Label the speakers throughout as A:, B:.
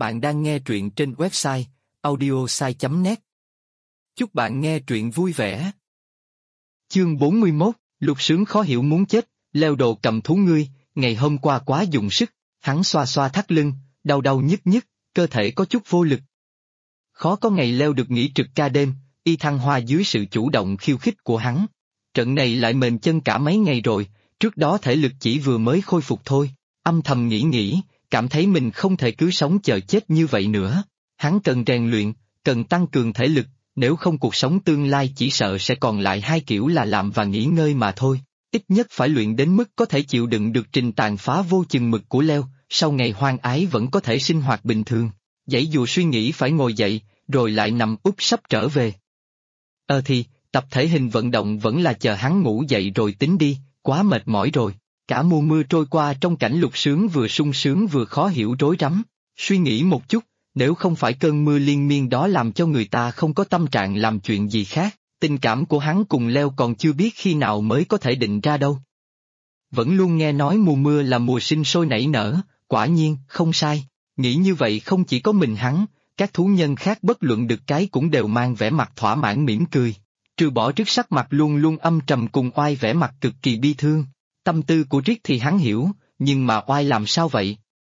A: Bạn đang nghe truyện trên website audiosai.net. Chúc bạn nghe truyện vui vẻ. Chương 41, Lục Sướng khó hiểu muốn chết, leo đồ cầm thú ngươi, ngày hôm qua quá dùng sức, hắn xoa xoa thắt lưng, đau đau nhức nhức, cơ thể có chút vô lực. Khó có ngày leo được nghỉ trực ca đêm, y thăng hoa dưới sự chủ động khiêu khích của hắn. Trận này lại mềm chân cả mấy ngày rồi, trước đó thể lực chỉ vừa mới khôi phục thôi, âm thầm nghĩ, cảm thấy mình không thể cứ sống chờ chết như vậy nữa. Hắn cần rèn luyện, cần tăng cường thể lực, nếu không cuộc sống tương lai chỉ sợ sẽ còn lại hai kiểu là làm và nghỉ ngơi mà thôi. Ít nhất phải luyện đến mức có thể chịu đựng được trình tàn phá vô chừng mực của leo, sau ngày hoang ái vẫn có thể sinh hoạt bình thường. Dẫy dù suy nghĩ phải ngồi dậy, rồi lại nằm úp sắp trở về. Thì, tập thể hình vận động vẫn là chờ hắn ngủ dậy rồi tính đi, quá mệt mỏi rồi. Cả mùa mưa trôi qua trong cảnh Lục Sướng vừa sung sướng vừa khó hiểu rối rắm. Suy nghĩ một chút, nếu không phải cơn mưa liên miên đó làm cho người ta không có tâm trạng làm chuyện gì khác, tình cảm của hắn cùng leo còn chưa biết khi nào mới có thể định ra đâu. Vẫn luôn nghe nói mùa mưa là mùa sinh sôi nảy nở, quả nhiên, không sai. Nghĩ như vậy không chỉ có mình hắn, các thú nhân khác bất luận được cái cũng đều mang vẻ mặt thỏa mãn mỉm cười. Trừ bỏ trước sắc mặt luôn luôn âm trầm cùng Oai vẻ mặt cực kỳ bi thương. Tâm tư của Triết thì hắn hiểu, nhưng mà Oai làm sao vậy?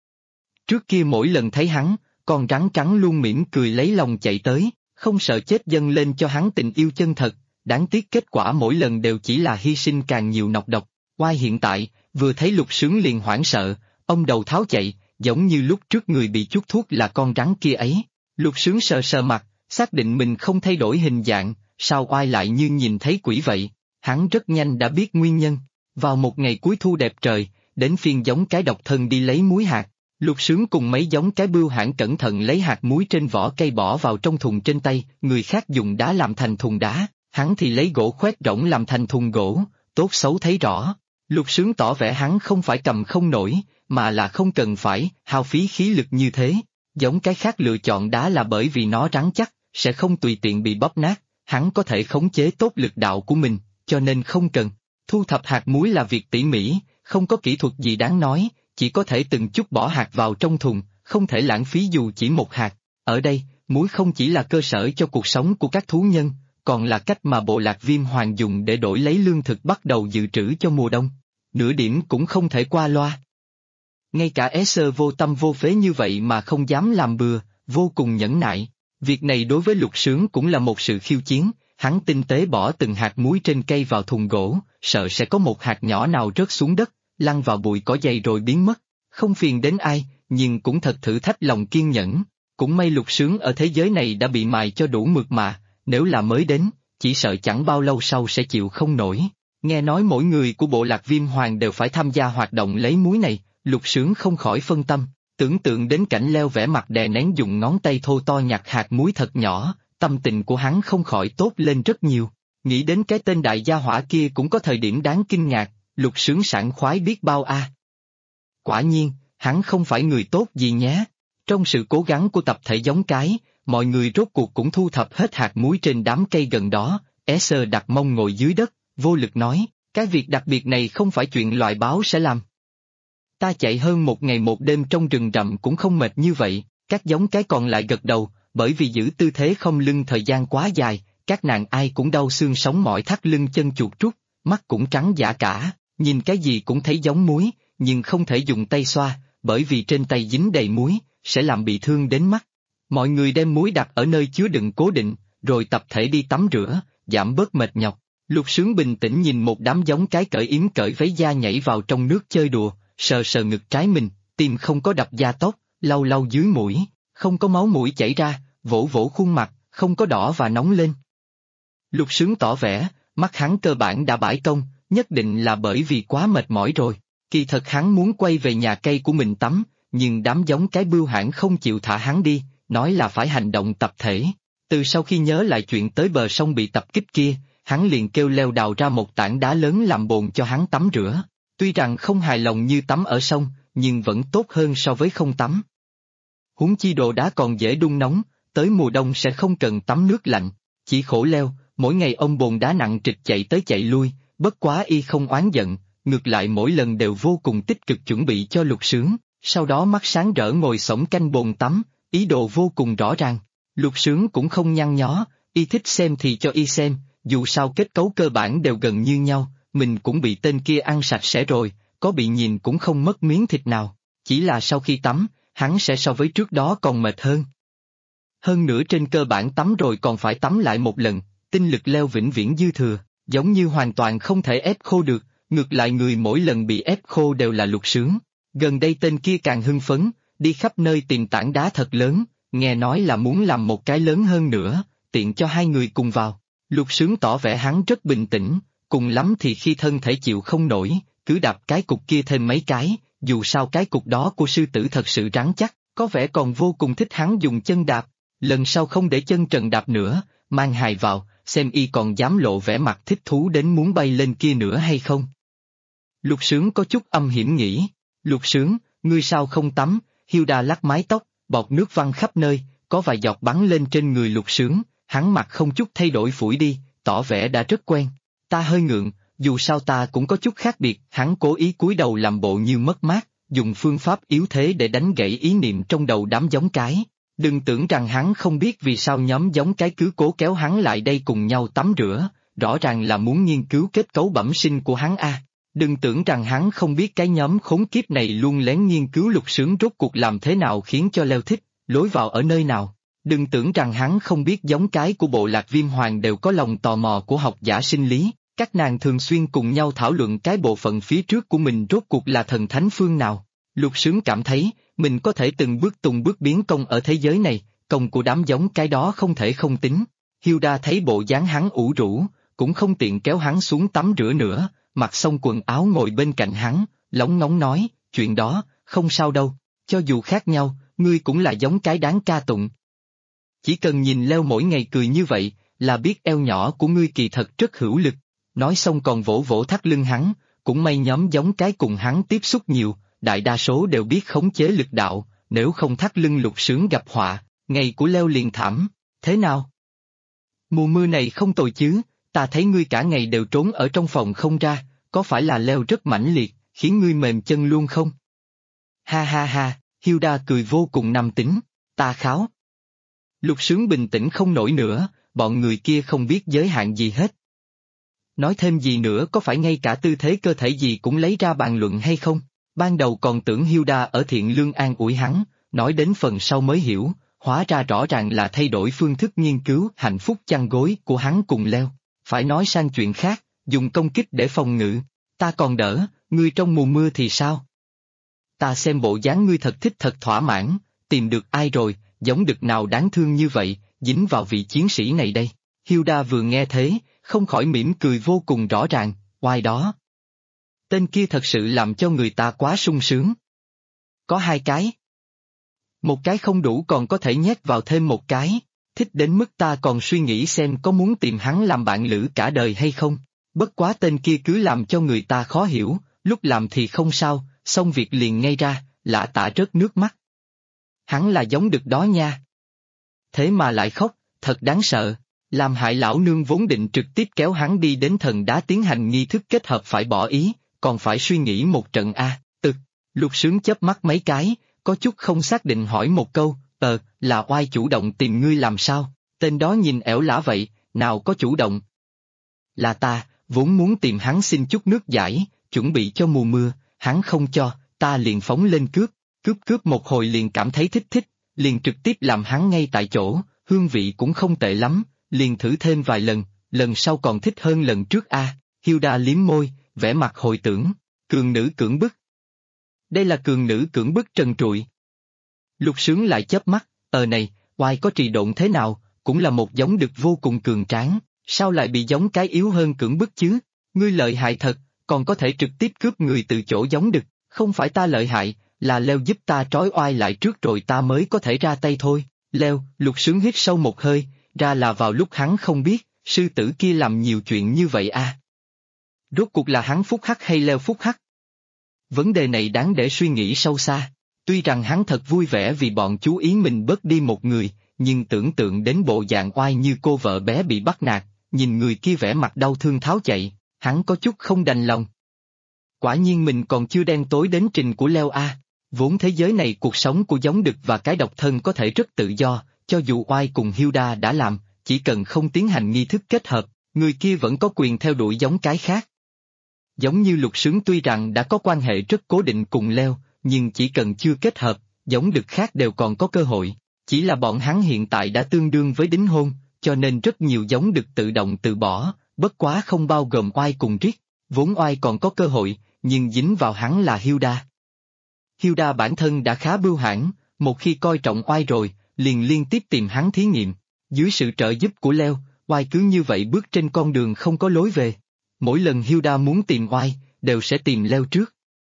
A: Trước kia mỗi lần thấy hắn, con rắn trắng luôn mỉm cười lấy lòng chạy tới, không sợ chết dâng lên cho hắn tình yêu chân thật, đáng tiếc kết quả mỗi lần đều chỉ là hy sinh càng nhiều nọc độc. Oai hiện tại, vừa thấy Lục Sướng liền hoảng sợ, ông đầu tháo chạy, giống như lúc trước người bị chuốt thuốc là con rắn kia ấy. Lục Sướng sờ sờ mặt, xác định mình không thay đổi hình dạng, sao Oai lại như nhìn thấy quỷ vậy? Hắn rất nhanh đã biết nguyên nhân. Vào một ngày cuối thu đẹp trời, đến phiên giống cái độc thân đi lấy muối hạt, Lục Sướng cùng mấy giống cái bươu hãn cẩn thận lấy hạt muối trên vỏ cây bỏ vào trong thùng trên tay, người khác dùng đá làm thành thùng đá, hắn thì lấy gỗ khoét rỗng làm thành thùng gỗ, tốt xấu thấy rõ. Lục Sướng tỏ vẻ hắn không phải cầm không nổi, mà là không cần phải hao phí khí lực như thế. Giống cái khác lựa chọn đá là bởi vì nó rắn chắc, sẽ không tùy tiện bị bóp nát, hắn có thể khống chế tốt lực đạo của mình, cho nên không cần. Thu thập hạt muối là việc tỉ mỉ, không có kỹ thuật gì đáng nói, chỉ có thể từng chút bỏ hạt vào trong thùng, không thể lãng phí dù chỉ một hạt. Ở đây, muối không chỉ là cơ sở cho cuộc sống của các thú nhân, còn là cách mà bộ lạc Viêm Hoàng dùng để đổi lấy lương thực bắt đầu dự trữ cho mùa đông. Nửa điểm cũng không thể qua loa. Ngay cả Esser vô tâm vô phế như vậy mà không dám làm bừa, vô cùng nhẫn nại. Việc này đối với Lục Sướng cũng là một sự khiêu chiến. Hắn tinh tế bỏ từng hạt muối trên cây vào thùng gỗ, sợ sẽ có một hạt nhỏ nào rớt xuống đất, lăn vào bụi cỏ dày rồi biến mất. Không phiền đến ai, nhưng cũng thật thử thách lòng kiên nhẫn. Cũng may Lục Sướng ở thế giới này đã bị mài cho đủ mực mà, nếu là mới đến, chỉ sợ chẳng bao lâu sau sẽ chịu không nổi. Nghe nói mỗi người của bộ lạc Viêm Hoàng đều phải tham gia hoạt động lấy muối này, Lục Sướng không khỏi phân tâm, tưởng tượng đến cảnh leo vẻ mặt đè nén dùng ngón tay thô to nhặt hạt muối thật nhỏ. Tâm tình của hắn không khỏi tốt lên rất nhiều, nghĩ đến cái tên đại gia hỏa kia cũng có thời điểm đáng kinh ngạc, Lục Sướng sảng khoái biết bao a. Quả nhiên, hắn không phải người tốt gì nhé. Trong sự cố gắng của tập thể giống cái, mọi người rốt cuộc cũng thu thập hết hạt muối trên đám cây gần đó. Esser đặt mông ngồi dưới đất, vô lực nói, cái việc đặc biệt này không phải chuyện loài báo sẽ làm. Ta chạy hơn một ngày một đêm trong rừng rậm cũng không mệt như vậy, các giống cái còn lại gật đầu. Bởi vì giữ tư thế không lưng thời gian quá dài, các nàng ai cũng đau xương sống mỏi thắt lưng chân chuột rút, mắt cũng trắng dã cả, nhìn cái gì cũng thấy giống muối, nhưng không thể dùng tay xoa, bởi vì trên tay dính đầy muối, sẽ làm bị thương đến mắt. Mọi người đem muối đặt ở nơi chứa đựng cố định, rồi tập thể đi tắm rửa, giảm bớt mệt nhọc. Lục Sướng bình tĩnh nhìn một đám giống cái cởi yếm cởi váy da nhảy vào trong nước chơi đùa, sờ sờ ngực trái mình, tim không có đập da tóc, lau lau dưới mũi, không có máu mũi chảy ra. Vỗ vỗ khuôn mặt, không có đỏ và nóng lên. Lục Sướng tỏ vẻ, mắt hắn cơ bản đã bãi công, nhất định là bởi vì quá mệt mỏi rồi. Kỳ thật hắn muốn quay về nhà cây của mình tắm, nhưng đám giống cái bươu hãn không chịu thả hắn đi, nói là phải hành động tập thể. Từ sau khi nhớ lại chuyện tới bờ sông bị tập kích kia, hắn liền kêu leo đào ra một tảng đá lớn làm bồn cho hắn tắm rửa. Tuy rằng không hài lòng như tắm ở sông, nhưng vẫn tốt hơn so với không tắm. Huống chi đồ đá còn dễ đun nóng. Tới mùa đông sẽ không cần tắm nước lạnh, chỉ khổ leo, mỗi ngày ông bồn đá nặng trịch chạy tới chạy lui, bất quá y không oán giận, ngược lại mỗi lần đều vô cùng tích cực chuẩn bị cho Lục Sướng, sau đó mắt sáng rỡ ngồi xổm canh bồn tắm, ý đồ vô cùng rõ ràng. Lục Sướng cũng không nhăn nhó, y thích xem thì cho y xem, dù sao kết cấu cơ bản đều gần như nhau, mình cũng bị tên kia ăn sạch sẽ rồi, có bị nhìn cũng không mất miếng thịt nào, chỉ là sau khi tắm, hắn sẽ so với trước đó còn mệt hơn. Hơn nữa trên cơ bản tắm rồi còn phải tắm lại một lần, tinh lực Leo vĩnh viễn dư thừa, giống như hoàn toàn không thể ép khô được, ngược lại người mỗi lần bị ép khô đều là Lục Sướng. Gần đây tên kia càng hưng phấn, đi khắp nơi tìm tảng đá thật lớn, nghe nói là muốn làm một cái lớn hơn nữa, tiện cho hai người cùng vào. Lục Sướng tỏ vẻ hắn rất bình tĩnh, cùng lắm thì khi thân thể chịu không nổi, cứ đạp cái cục kia thêm mấy cái, dù sao cái cục đó của sư tử thật sự rắn chắc, có vẻ còn vô cùng thích hắn dùng chân đạp. Lần sau không để chân trần đạp nữa, mang hài vào, xem y còn dám lộ vẻ mặt thích thú đến muốn bay lên kia nữa hay không. Lục Sướng có chút âm hiểm nghĩ, Lục Sướng, ngươi sao không tắm? Hilda lắc mái tóc, bọt nước văng khắp nơi, có vài giọt bắn lên trên người Lục Sướng, hắn mặt không chút thay đổi phủi đi, tỏ vẻ đã rất quen. Ta hơi ngượng, dù sao ta cũng có chút khác biệt, hắn cố ý cúi đầu làm bộ như mất mát, dùng phương pháp yếu thế để đánh gãy ý niệm trong đầu đám giống cái. Đừng tưởng rằng hắn không biết vì sao nhóm giống cái cứ cố kéo hắn lại đây cùng nhau tắm rửa, rõ ràng là muốn nghiên cứu kết cấu bẩm sinh của hắn a. Đừng tưởng rằng hắn không biết cái nhóm khốn kiếp này luôn lén nghiên cứu Lục Sướng rốt cuộc làm thế nào khiến cho Leo thích, lối vào ở nơi nào. Đừng tưởng rằng hắn không biết giống cái của bộ lạc Viêm Hoàng đều có lòng tò mò của học giả sinh lý, các nàng thường xuyên cùng nhau thảo luận cái bộ phận phía trước của mình rốt cuộc là thần thánh phương nào. Lục Sướng cảm thấy, mình có thể từng bước tùng bước biến công ở thế giới này, công của đám giống cái đó không thể không tính. Hilda thấy bộ dáng hắn ủ rũ, cũng không tiện kéo hắn xuống tắm rửa nữa, mặc xong quần áo ngồi bên cạnh hắn, lóng ngóng nói, chuyện đó, không sao đâu, cho dù khác nhau, ngươi cũng là giống cái đáng ca tụng. Chỉ cần nhìn Leo mỗi ngày cười như vậy, là biết eo nhỏ của ngươi kỳ thật rất hữu lực. Nói xong còn vỗ vỗ thắt lưng hắn, cũng may nhóm giống cái cùng hắn tiếp xúc nhiều, đại đa số đều biết khống chế lực đạo, nếu không thắt lưng Lục Sướng gặp họa, ngày của Leo liền thảm. Thế nào? Mùa mưa này không tồi chứ, ta thấy ngươi cả ngày đều trốn ở trong phòng không ra, có phải là Leo rất mãnh liệt, khiến ngươi mềm chân luôn không? Ha ha ha, Hilda cười vô cùng nam tính, ta kháo. Lục Sướng bình tĩnh không nổi nữa, bọn người kia không biết giới hạn gì hết. Nói thêm gì nữa có phải ngay cả tư thế cơ thể gì cũng lấy ra bàn luận hay không? Ban đầu còn tưởng Hilda ở thiện lương an ủi hắn, nói đến phần sau mới hiểu, hóa ra rõ ràng là thay đổi phương thức nghiên cứu hạnh phúc chăn gối của hắn cùng Leo. Phải nói sang chuyện khác, dùng công kích để phòng ngự. Ta còn đỡ, ngươi trong mùa mưa thì sao? Ta xem bộ dáng ngươi thật thích thật thỏa mãn, tìm được ai rồi, giống đực nào đáng thương như vậy, dính vào vị chiến sĩ này đây. Hilda vừa nghe thế, không khỏi mỉm cười vô cùng rõ ràng, oai đó. Tên kia thật sự làm cho người ta quá sung sướng. Có hai cái. Một cái không đủ còn có thể nhét vào thêm một cái, thích đến mức ta còn suy nghĩ xem có muốn tìm hắn làm bạn lữ cả đời hay không. Bất quá tên kia cứ làm cho người ta khó hiểu, lúc làm thì không sao, xong việc liền ngay ra, lạ tả rớt nước mắt. Hắn là giống đực đó nha. Thế mà lại khóc, thật đáng sợ, làm hại lão nương vốn định trực tiếp kéo hắn đi đến thần đá tiến hành nghi thức kết hợp phải bỏ ý, còn phải suy nghĩ một trận a. Lục Sướng chớp mắt mấy cái, có chút không xác định hỏi một câu, là oai chủ động tìm ngươi làm sao? Tên đó nhìn ẻo lả vậy, nào có chủ động. Là ta, vốn muốn tìm hắn xin chút nước giải, chuẩn bị cho mùa mưa, hắn không cho, ta liền phóng lên cướp một hồi liền cảm thấy thích, liền trực tiếp làm hắn ngay tại chỗ, hương vị cũng không tệ lắm, liền thử thêm vài lần, lần sau còn thích hơn lần trước a. Hilda liếm môi, vẻ mặt hồi tưởng, cường nữ cưỡng bức. Đây là cường nữ cưỡng bức trần trụi. Lục Sướng lại chớp mắt, này, oai có trì độn thế nào, cũng là một giống đực vô cùng cường tráng, sao lại bị giống cái yếu hơn cưỡng bức chứ? Ngươi lợi hại thật, còn có thể trực tiếp cướp người từ chỗ giống đực, không phải ta lợi hại, là Leo giúp ta trói oai lại trước rồi ta mới có thể ra tay thôi. Leo, Lục Sướng hít sâu một hơi, ra là vào lúc hắn không biết, sư tử kia làm nhiều chuyện như vậy à. Rốt cuộc là hắn phúc hắc hay Leo phúc hắc? Vấn đề này đáng để suy nghĩ sâu xa. Tuy rằng hắn thật vui vẻ vì bọn chú ý mình bớt đi một người, nhưng tưởng tượng đến bộ dạng oai như cô vợ bé bị bắt nạt, nhìn người kia vẻ mặt đau thương tháo chạy, hắn có chút không đành lòng. Quả nhiên mình còn chưa đen tối đến trình của Leo a. Vốn thế giới này cuộc sống của giống đực và cái độc thân có thể rất tự do, cho dù Oai cùng Hilda đã làm, chỉ cần không tiến hành nghi thức kết hợp, người kia vẫn có quyền theo đuổi giống cái khác. Giống như Lục Sướng tuy rằng đã có quan hệ rất cố định cùng Leo, nhưng chỉ cần chưa kết hợp, giống đực khác đều còn có cơ hội. Chỉ là bọn hắn hiện tại đã tương đương với đính hôn, cho nên rất nhiều giống đực tự động từ bỏ, bất quá không bao gồm Oai cùng Rick. Vốn Oai còn có cơ hội, nhưng dính vào hắn là Hilda. Hilda bản thân đã khá bưu hãn, một khi coi trọng Oai rồi, liền liên tiếp tìm hắn thí nghiệm. Dưới sự trợ giúp của Leo, Oai cứ như vậy bước trên con đường không có lối về. Mỗi lần Hilda muốn tìm Oai, đều sẽ tìm Leo trước.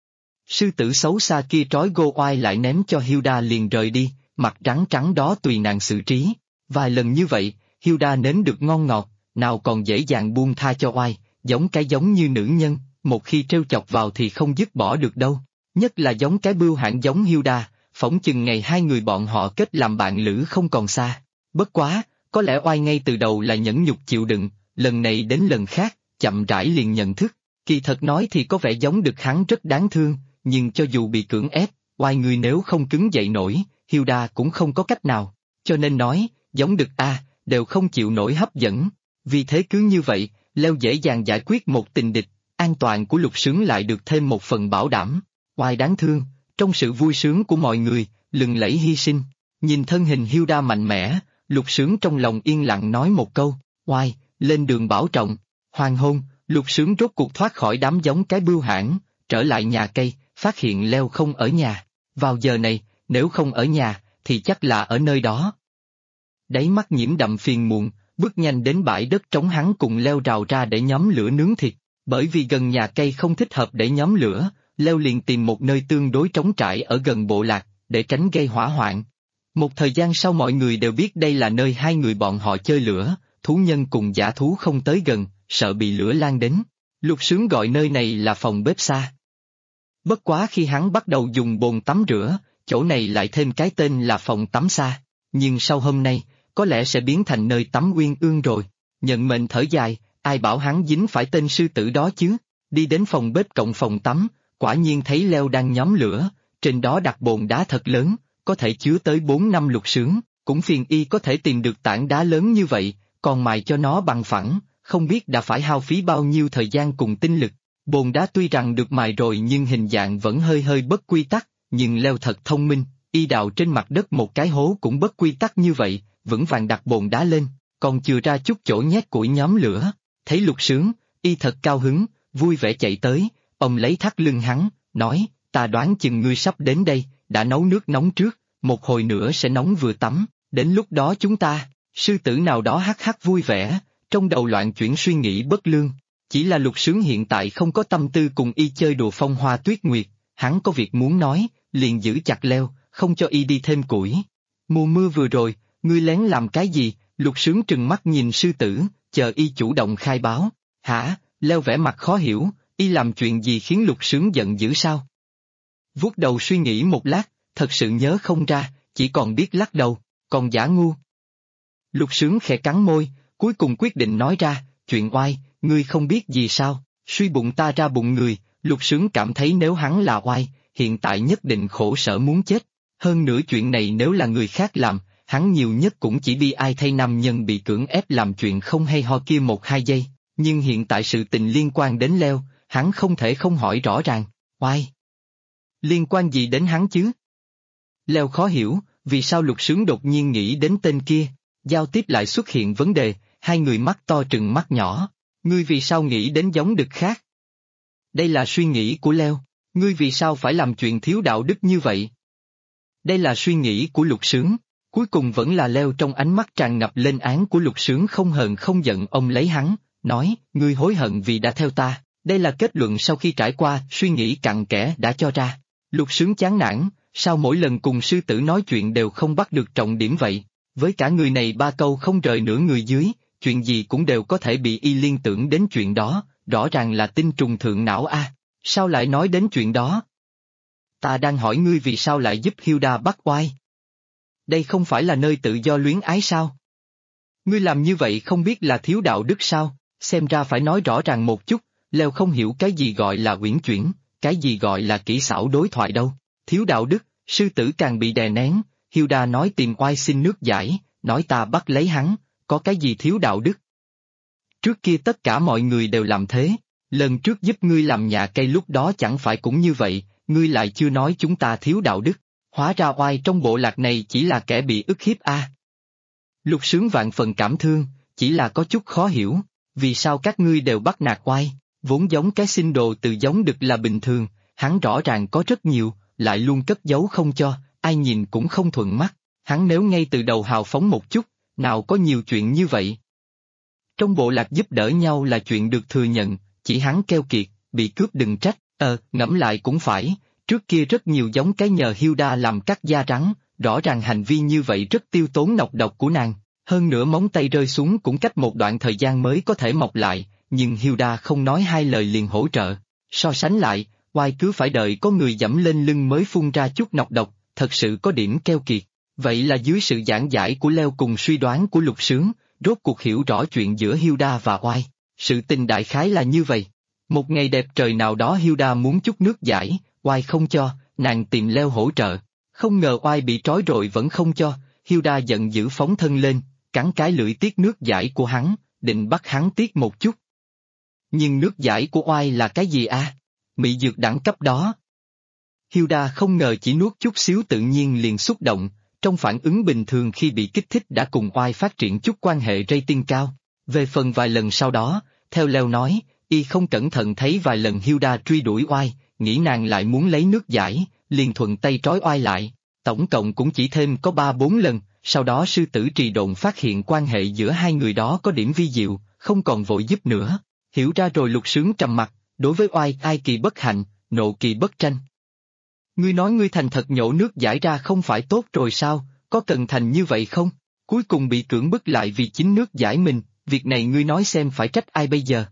A: Sư tử xấu xa kia trói gô Oai lại ném cho Hilda liền rời đi, mặt trắng trắng đó tùy nàng xử trí. Vài lần như vậy, Hilda nếm được ngon ngọt, nào còn dễ dàng buông tha cho Oai, giống như nữ nhân, một khi trêu chọc vào thì không dứt bỏ được đâu. Nhất là giống cái bưu hãn giống Hilda, phỏng chừng ngày hai người bọn họ kết làm bạn lữ không còn xa. Bất quá, có lẽ Oai ngay từ đầu là nhẫn nhục chịu đựng, lần này đến lần khác, chậm rãi liền nhận thức. Kỳ thật nói thì có vẻ giống được hắn rất đáng thương, nhưng cho dù bị cưỡng ép, Oai người nếu không cứng dậy nổi, Hilda cũng không có cách nào. Cho nên nói, giống được đều không chịu nổi hấp dẫn. Vì thế cứ như vậy, Leo dễ dàng giải quyết một tình địch, an toàn của Lục Sướng lại được thêm một phần bảo đảm. Oai đáng thương, trong sự vui sướng của mọi người, lừng lẫy hy sinh. Nhìn thân hình Hilda mạnh mẽ, Lục Sướng trong lòng yên lặng nói một câu, Oai, lên đường bảo trọng. Hoàng hôn, Lục Sướng rốt cuộc thoát khỏi đám giống cái bưu hãn, trở lại nhà cây, phát hiện Leo không ở nhà. Vào giờ này, nếu không ở nhà, thì chắc là ở nơi đó. Đáy mắt nhiễm đậm phiền muộn, bước nhanh đến bãi đất trống hắn cùng Leo rào ra để nhóm lửa nướng thịt. Bởi vì gần nhà cây không thích hợp để nhóm lửa, Leo liền tìm một nơi tương đối trống trải ở gần bộ lạc, để tránh gây hỏa hoạn. Một thời gian sau mọi người đều biết đây là nơi hai người bọn họ chơi lửa, thú nhân cùng dã thú không tới gần, sợ bị lửa lan đến. Lục Sướng gọi nơi này là phòng bếp xa. Bất quá khi hắn bắt đầu dùng bồn tắm rửa, chỗ này lại thêm cái tên là phòng tắm xa. Nhưng sau hôm nay, có lẽ sẽ biến thành nơi tắm uyên ương rồi. Nhận mệnh thở dài, ai bảo hắn dính phải tên sư tử đó chứ. Đi đến phòng bếp cộng phòng tắm, quả nhiên thấy Leo đang nhóm lửa, trên đó đặt bồn đá thật lớn, có thể chứa tới 4 năm Lục Sướng, cũng phiền y có thể tìm được tảng đá lớn như vậy, còn mài cho nó bằng phẳng, không biết đã phải hao phí bao nhiêu thời gian cùng tinh lực. Bồn đá tuy rằng được mài rồi nhưng hình dạng vẫn hơi hơi bất quy tắc, nhưng Leo thật thông minh, y đào trên mặt đất một cái hố cũng bất quy tắc như vậy, vững vàng đặt bồn đá lên, còn chừa ra chút chỗ nhét củi nhóm lửa. Thấy Lục Sướng, y thật cao hứng, vui vẻ chạy tới, ông lấy thắt lưng hắn, nói, ta đoán chừng ngươi sắp đến đây, đã nấu nước nóng trước, một hồi nữa sẽ nóng vừa tắm, đến lúc đó chúng ta, sư tử nào đó hắc hắc vui vẻ, trong đầu loạn chuyển suy nghĩ bất lương. Chỉ là Lục Sướng hiện tại không có tâm tư cùng y chơi đùa phong hoa tuyết nguyệt, hắn có việc muốn nói, liền giữ chặt Leo, không cho y đi thêm củi. Mùa mưa vừa rồi, ngươi lén làm cái gì? Lục Sướng trừng mắt nhìn sư tử, chờ y chủ động khai báo. Hả? Leo vẻ mặt khó hiểu, y làm chuyện gì khiến Lục Sướng giận dữ sao? Vuốt đầu suy nghĩ một lát, thật sự nhớ không ra, chỉ còn biết lắc đầu, còn giả ngu. Lục Sướng khẽ cắn môi, cuối cùng quyết định nói ra, chuyện Oai, ngươi không biết gì sao? Suy bụng ta ra bụng người, Lục Sướng cảm thấy nếu hắn là Oai, hiện tại nhất định khổ sở muốn chết. Hơn nữa chuyện này nếu là người khác làm, hắn nhiều nhất cũng chỉ bi ai thay nam nhân bị cưỡng ép làm chuyện không hay ho kia 1-2 giây, nhưng hiện tại sự tình liên quan đến Leo, hắn không thể không hỏi rõ ràng, Oai, liên quan gì đến hắn chứ? Leo khó hiểu, vì sao Lục Sướng đột nhiên nghĩ đến tên kia, giao tiếp lại xuất hiện vấn đề, hai người mắt to trừng mắt nhỏ, ngươi vì sao nghĩ đến giống đực khác? Đây là suy nghĩ của Leo, ngươi vì sao phải làm chuyện thiếu đạo đức như vậy? Đây là suy nghĩ của Lục Sướng, cuối cùng vẫn là Leo trong ánh mắt tràn ngập lên án của Lục Sướng không hờn không giận ông lấy hắn, nói, ngươi hối hận vì đã theo ta, đây là kết luận sau khi trải qua suy nghĩ cặn kẽ đã cho ra. Lục Sướng chán nản, sao mỗi lần cùng sư tử nói chuyện đều không bắt được trọng điểm vậy, với cả người này 3 câu không rời nửa người dưới, chuyện gì cũng đều có thể bị y liên tưởng đến chuyện đó, rõ ràng là tinh trùng thượng não a. Sao lại nói đến chuyện đó? Ta đang hỏi ngươi vì sao lại giúp Hilda bắt Oai? Đây không phải là nơi tự do luyến ái sao? Ngươi làm như vậy không biết là thiếu đạo đức sao? Xem ra phải nói rõ ràng một chút, Leo không hiểu cái gì gọi là uyển chuyển, cái gì gọi là kỹ xảo đối thoại đâu. thiếu đạo đức, sư tử càng bị đè nén, Hilda nói tìm oai xin nước giải, nói ta bắt lấy hắn, có cái gì thiếu đạo đức. Trước kia tất cả mọi người đều làm thế, lần trước giúp ngươi làm nhà cây lúc đó chẳng phải cũng như vậy, ngươi lại chưa nói chúng ta thiếu đạo đức, hóa ra oai trong bộ lạc này chỉ là kẻ bị ức hiếp a. Lục Sướng vạn phần cảm thương, chỉ là có chút khó hiểu, vì sao các ngươi đều bắt nạt oai, vốn giống cái xin đồ từ giống đực là bình thường, hắn rõ ràng có rất nhiều, lại luôn cất giấu không cho, ai nhìn cũng không thuận mắt, hắn nếu ngay từ đầu hào phóng một chút, nào có nhiều chuyện như vậy. Trong bộ lạc giúp đỡ nhau là chuyện được thừa nhận, chỉ hắn keo kiệt, bị cướp đừng trách, ngẫm lại cũng phải, trước kia rất nhiều giống cái nhờ Hilda làm cắt da rắn, rõ ràng hành vi như vậy rất tiêu tốn nọc độc của nàng, hơn nữa móng tay rơi xuống cũng cách một đoạn thời gian mới có thể mọc lại, nhưng Hilda không nói hai lời liền hỗ trợ, so sánh lại, oai cứ phải đợi có người dẫm lên lưng mới phun ra chút nọc độc, thật sự có điểm keo kiệt. Vậy là dưới sự giảng giải của Leo cùng suy đoán của Lục Sướng, rốt cuộc hiểu rõ chuyện giữa Hilda và oai, sự tình đại khái là như vậy. Một ngày đẹp trời nào đó Hilda muốn chút nước giải, oai không cho, nàng tìm Leo hỗ trợ. Không ngờ oai bị trói rồi vẫn không cho, Hilda giận dữ phóng thân lên, cắn cái lưỡi tiết nước giải của hắn, định bắt hắn tiết một chút. Nhưng nước giải của oai là cái gì a? Mị dược đẳng cấp đó. Hilda không ngờ chỉ nuốt chút xíu tự nhiên liền xúc động, trong phản ứng bình thường khi bị kích thích đã cùng oai phát triển chút quan hệ rating cao. Về phần vài lần sau đó, theo Leo nói, y không cẩn thận thấy vài lần Hilda truy đuổi oai, nghĩ nàng lại muốn lấy nước giải, liền thuận tay trói oai lại, tổng cộng cũng chỉ thêm có 3-4 lần, sau đó sư tử Trì Độn phát hiện quan hệ giữa hai người đó có điểm vi diệu, không còn vội giúp nữa, hiểu ra rồi Lục Sướng trầm mặt, đối với oai ai kỳ bất hạnh, nộ kỳ bất tranh. Ngươi nói ngươi thành thật nhổ nước giải ra không phải tốt rồi sao, có cần thành như vậy không? Cuối cùng bị cưỡng bức lại vì chính nước giải mình, việc này ngươi nói xem phải trách ai bây giờ?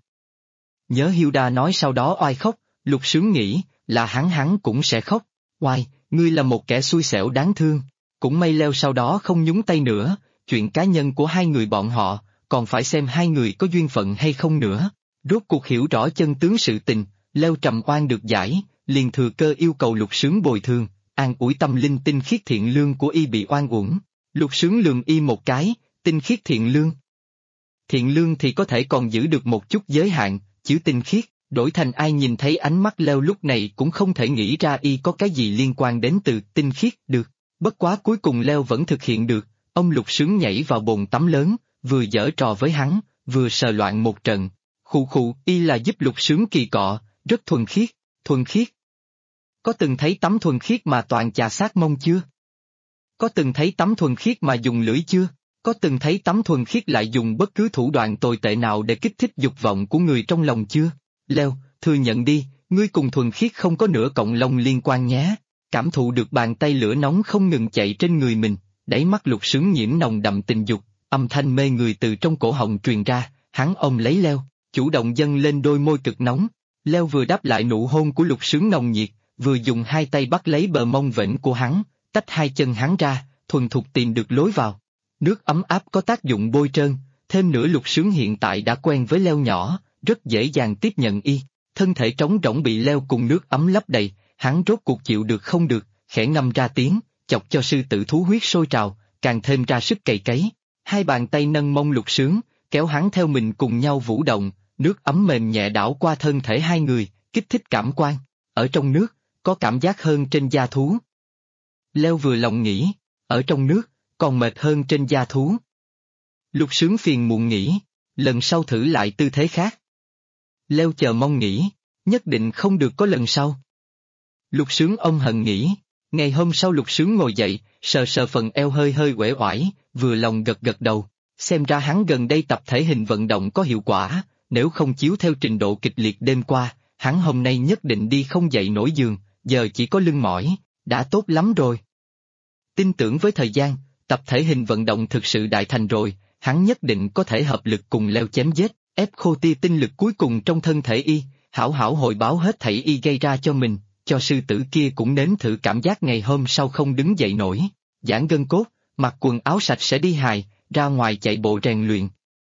A: Nhớ Hilda nói sau đó oai khóc, Lục Sướng nghĩ, là hắn cũng sẽ khóc. Oai, ngươi là một kẻ xui xẻo đáng thương. Cũng may Leo sau đó không nhúng tay nữa, chuyện cá nhân của hai người bọn họ, còn phải xem hai người có duyên phận hay không nữa. Rốt cuộc hiểu rõ chân tướng sự tình, Leo trầm oan được giải, liền thừa cơ yêu cầu Lục Sướng bồi thường, an ủi tâm linh tinh khiết thiện lương của y bị oan uổng. Lục Sướng lườm y một cái, tinh khiết thiện lương. Thiện lương thì có thể còn giữ được một chút giới hạn, chữ tinh khiết, đổi thành ai nhìn thấy ánh mắt Leo lúc này cũng không thể nghĩ ra y có cái gì liên quan đến từ tinh khiết được. Bất quá cuối cùng Leo vẫn thực hiện được, ông Lục Sướng nhảy vào bồn tắm lớn, vừa giở trò với hắn, vừa sờ loạn một trận. Khụ khụ, y là giúp Lục Sướng kỳ cọ, rất thuần khiết, thuần khiết. Có từng thấy tắm thuần khiết mà toàn chà sát mông chưa? Có từng thấy tắm thuần khiết mà dùng lưỡi chưa? Có từng thấy tắm thuần khiết lại dùng bất cứ thủ đoạn tồi tệ nào để kích thích dục vọng của người trong lòng chưa? Leo, thừa nhận đi, ngươi cùng thuần khiết không có nửa cọng lông liên quan nhé. Cảm thụ được bàn tay lửa nóng không ngừng chạy trên người mình, đáy mắt Lục Sướng nhiễm nồng đậm tình dục, âm thanh mê người từ trong cổ họng truyền ra, hắn ôm lấy Leo, chủ động dâng lên đôi môi cực nóng. Leo vừa đáp lại nụ hôn của Lục Sướng nồng nhiệt, vừa dùng hai tay bắt lấy bờ mông vểnh của hắn, tách hai chân hắn ra, thuần thục tìm được lối vào. Nước ấm áp có tác dụng bôi trơn, thêm nữa Lục Sướng hiện tại đã quen với Leo nhỏ, rất dễ dàng tiếp nhận y, thân thể trống rỗng bị Leo cùng nước ấm lấp đầy, hắn rốt cuộc chịu được không được, khẽ ngâm ra tiếng, chọc cho sư tử thú huyết sôi trào, càng thêm ra sức cày cấy. Hai bàn tay nâng mông Lục Sướng, kéo hắn theo mình cùng nhau vũ động, nước ấm mềm nhẹ đảo qua thân thể hai người, kích thích cảm quan. Ở trong nước, có cảm giác hơn trên da thú. Leo vừa lòng nghĩ, ở trong nước, còn mệt hơn trên da thú. Lục Sướng phiền muộn nghĩ, lần sau thử lại tư thế khác. Leo chờ mong nghĩ, nhất định không được có lần sau. Lục Sướng ông hận nghĩ, ngày hôm sau Lục Sướng ngồi dậy, sờ sờ phần eo hơi hơi uể oải, vừa lòng gật gật đầu, xem ra hắn gần đây tập thể hình vận động có hiệu quả, nếu không chiếu theo trình độ kịch liệt đêm qua, hắn hôm nay nhất định đi không dậy nổi giường, giờ chỉ có lưng mỏi, đã tốt lắm rồi. Tin tưởng với thời gian, tập thể hình vận động thực sự đại thành rồi, hắn nhất định có thể hợp lực cùng Leo chém giết, ép khô tia tinh lực cuối cùng trong thân thể y, hảo hảo hồi báo hết thảy y gây ra cho mình, cho sư tử kia cũng nếm thử cảm giác ngày hôm sau không đứng dậy nổi, giãn gân cốt, mặc quần áo sạch sẽ đi hài, ra ngoài chạy bộ rèn luyện.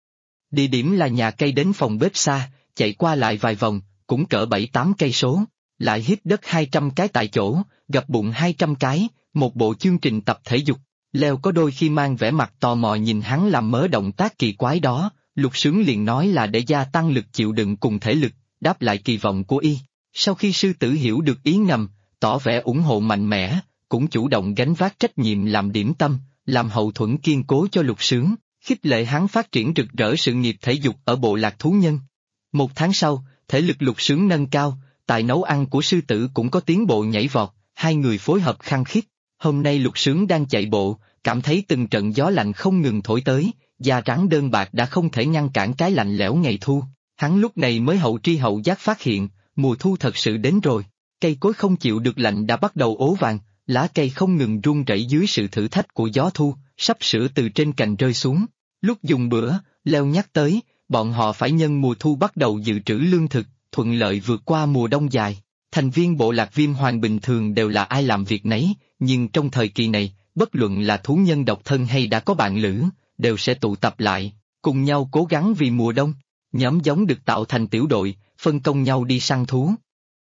A: Địa điểm là nhà cây đến phòng bếp xa, chạy qua lại vài vòng, cũng cỡ 7-8 cây số. lại hít đất 200 cái tại chỗ, gập bụng 200 cái, một bộ chương trình tập thể dục. Leo có đôi khi mang vẻ mặt tò mò nhìn hắn làm mớ động tác kỳ quái đó, Lục Sướng liền nói là để gia tăng lực chịu đựng cùng thể lực, đáp lại kỳ vọng của y. Sau khi sư tử hiểu được ý ngầm, tỏ vẻ ủng hộ mạnh mẽ, cũng chủ động gánh vác trách nhiệm làm điểm tâm, làm hậu thuẫn kiên cố cho Lục Sướng, khích lệ hắn phát triển rực rỡ sự nghiệp thể dục ở bộ lạc thú nhân. 1 tháng sau, thể lực Lục Sướng nâng cao, tài nấu ăn của sư tử cũng có tiến bộ nhảy vọt, hai người phối hợp khăng khít. Hôm nay Lục Sướng đang chạy bộ, cảm thấy từng trận gió lạnh không ngừng thổi tới, da trắng đơn bạc đã không thể ngăn cản cái lạnh lẽo ngày thu. Hắn lúc này mới hậu tri hậu giác phát hiện, mùa thu thật sự đến rồi. Cây cối không chịu được lạnh đã bắt đầu ố vàng, lá cây không ngừng rung rẩy dưới sự thử thách của gió thu, sắp sửa từ trên cành rơi xuống. Lúc dùng bữa, Leo nhắc tới, bọn họ phải nhân mùa thu bắt đầu dự trữ lương thực, thuận lợi vượt qua mùa đông dài. Thành viên bộ lạc Viêm Hoàng bình thường đều là ai làm việc nấy, nhưng trong thời kỳ này, bất luận là thú nhân độc thân hay đã có bạn lữ, đều sẽ tụ tập lại, cùng nhau cố gắng vì mùa đông. Nhóm giống được tạo thành tiểu đội, phân công nhau đi săn thú.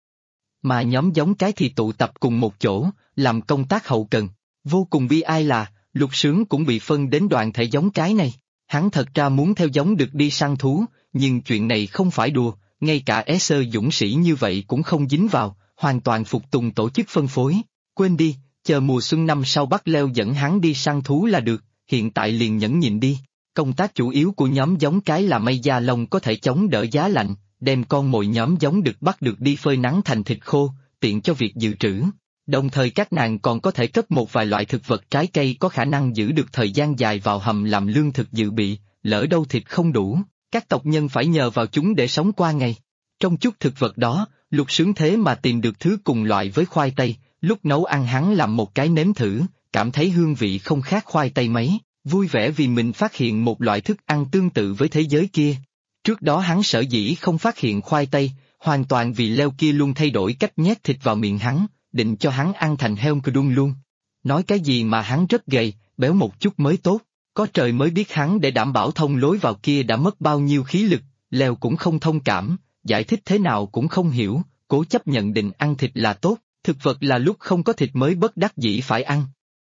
A: Mà nhóm giống cái thì tụ tập cùng một chỗ, làm công tác hậu cần. Vô cùng bi ai là, Lục Sướng cũng bị phân đến đoàn thể giống cái này. Hắn thật ra muốn theo giống được đi săn thú, nhưng chuyện này không phải đùa, ngay cả Sơ dũng sĩ như vậy cũng không dính vào, hoàn toàn phục tùng tổ chức phân phối. Quên đi, chờ mùa xuân năm sau bắt Leo dẫn hắn đi săn thú là được, hiện tại liền nhẫn nhịn đi. Công tác chủ yếu của nhóm giống cái là may da lông có thể chống đỡ giá lạnh, đem con mồi nhóm giống được bắt được đi phơi nắng thành thịt khô, tiện cho việc dự trữ. Đồng thời các nàng còn có thể cất một vài loại thực vật trái cây có khả năng giữ được thời gian dài vào hầm làm lương thực dự bị, lỡ đâu thịt không đủ, các tộc nhân phải nhờ vào chúng để sống qua ngày. Trong chút thực vật đó, Lục Sướng thế mà tìm được thứ cùng loại với khoai tây, lúc nấu ăn hắn làm một cái nếm thử, cảm thấy hương vị không khác khoai tây mấy, vui vẻ vì mình phát hiện một loại thức ăn tương tự với thế giới kia. Trước đó hắn sở dĩ không phát hiện khoai tây, hoàn toàn vì Leo kia luôn thay đổi cách nhét thịt vào miệng hắn, định cho hắn ăn thành heo đun luôn. Nói cái gì mà hắn rất gầy, béo một chút mới tốt, có trời mới biết hắn để đảm bảo thông lối vào kia đã mất bao nhiêu khí lực, Leo cũng không thông cảm, giải thích thế nào cũng không hiểu, cố chấp nhận định ăn thịt là tốt, thực vật là lúc không có thịt mới bất đắc dĩ phải ăn.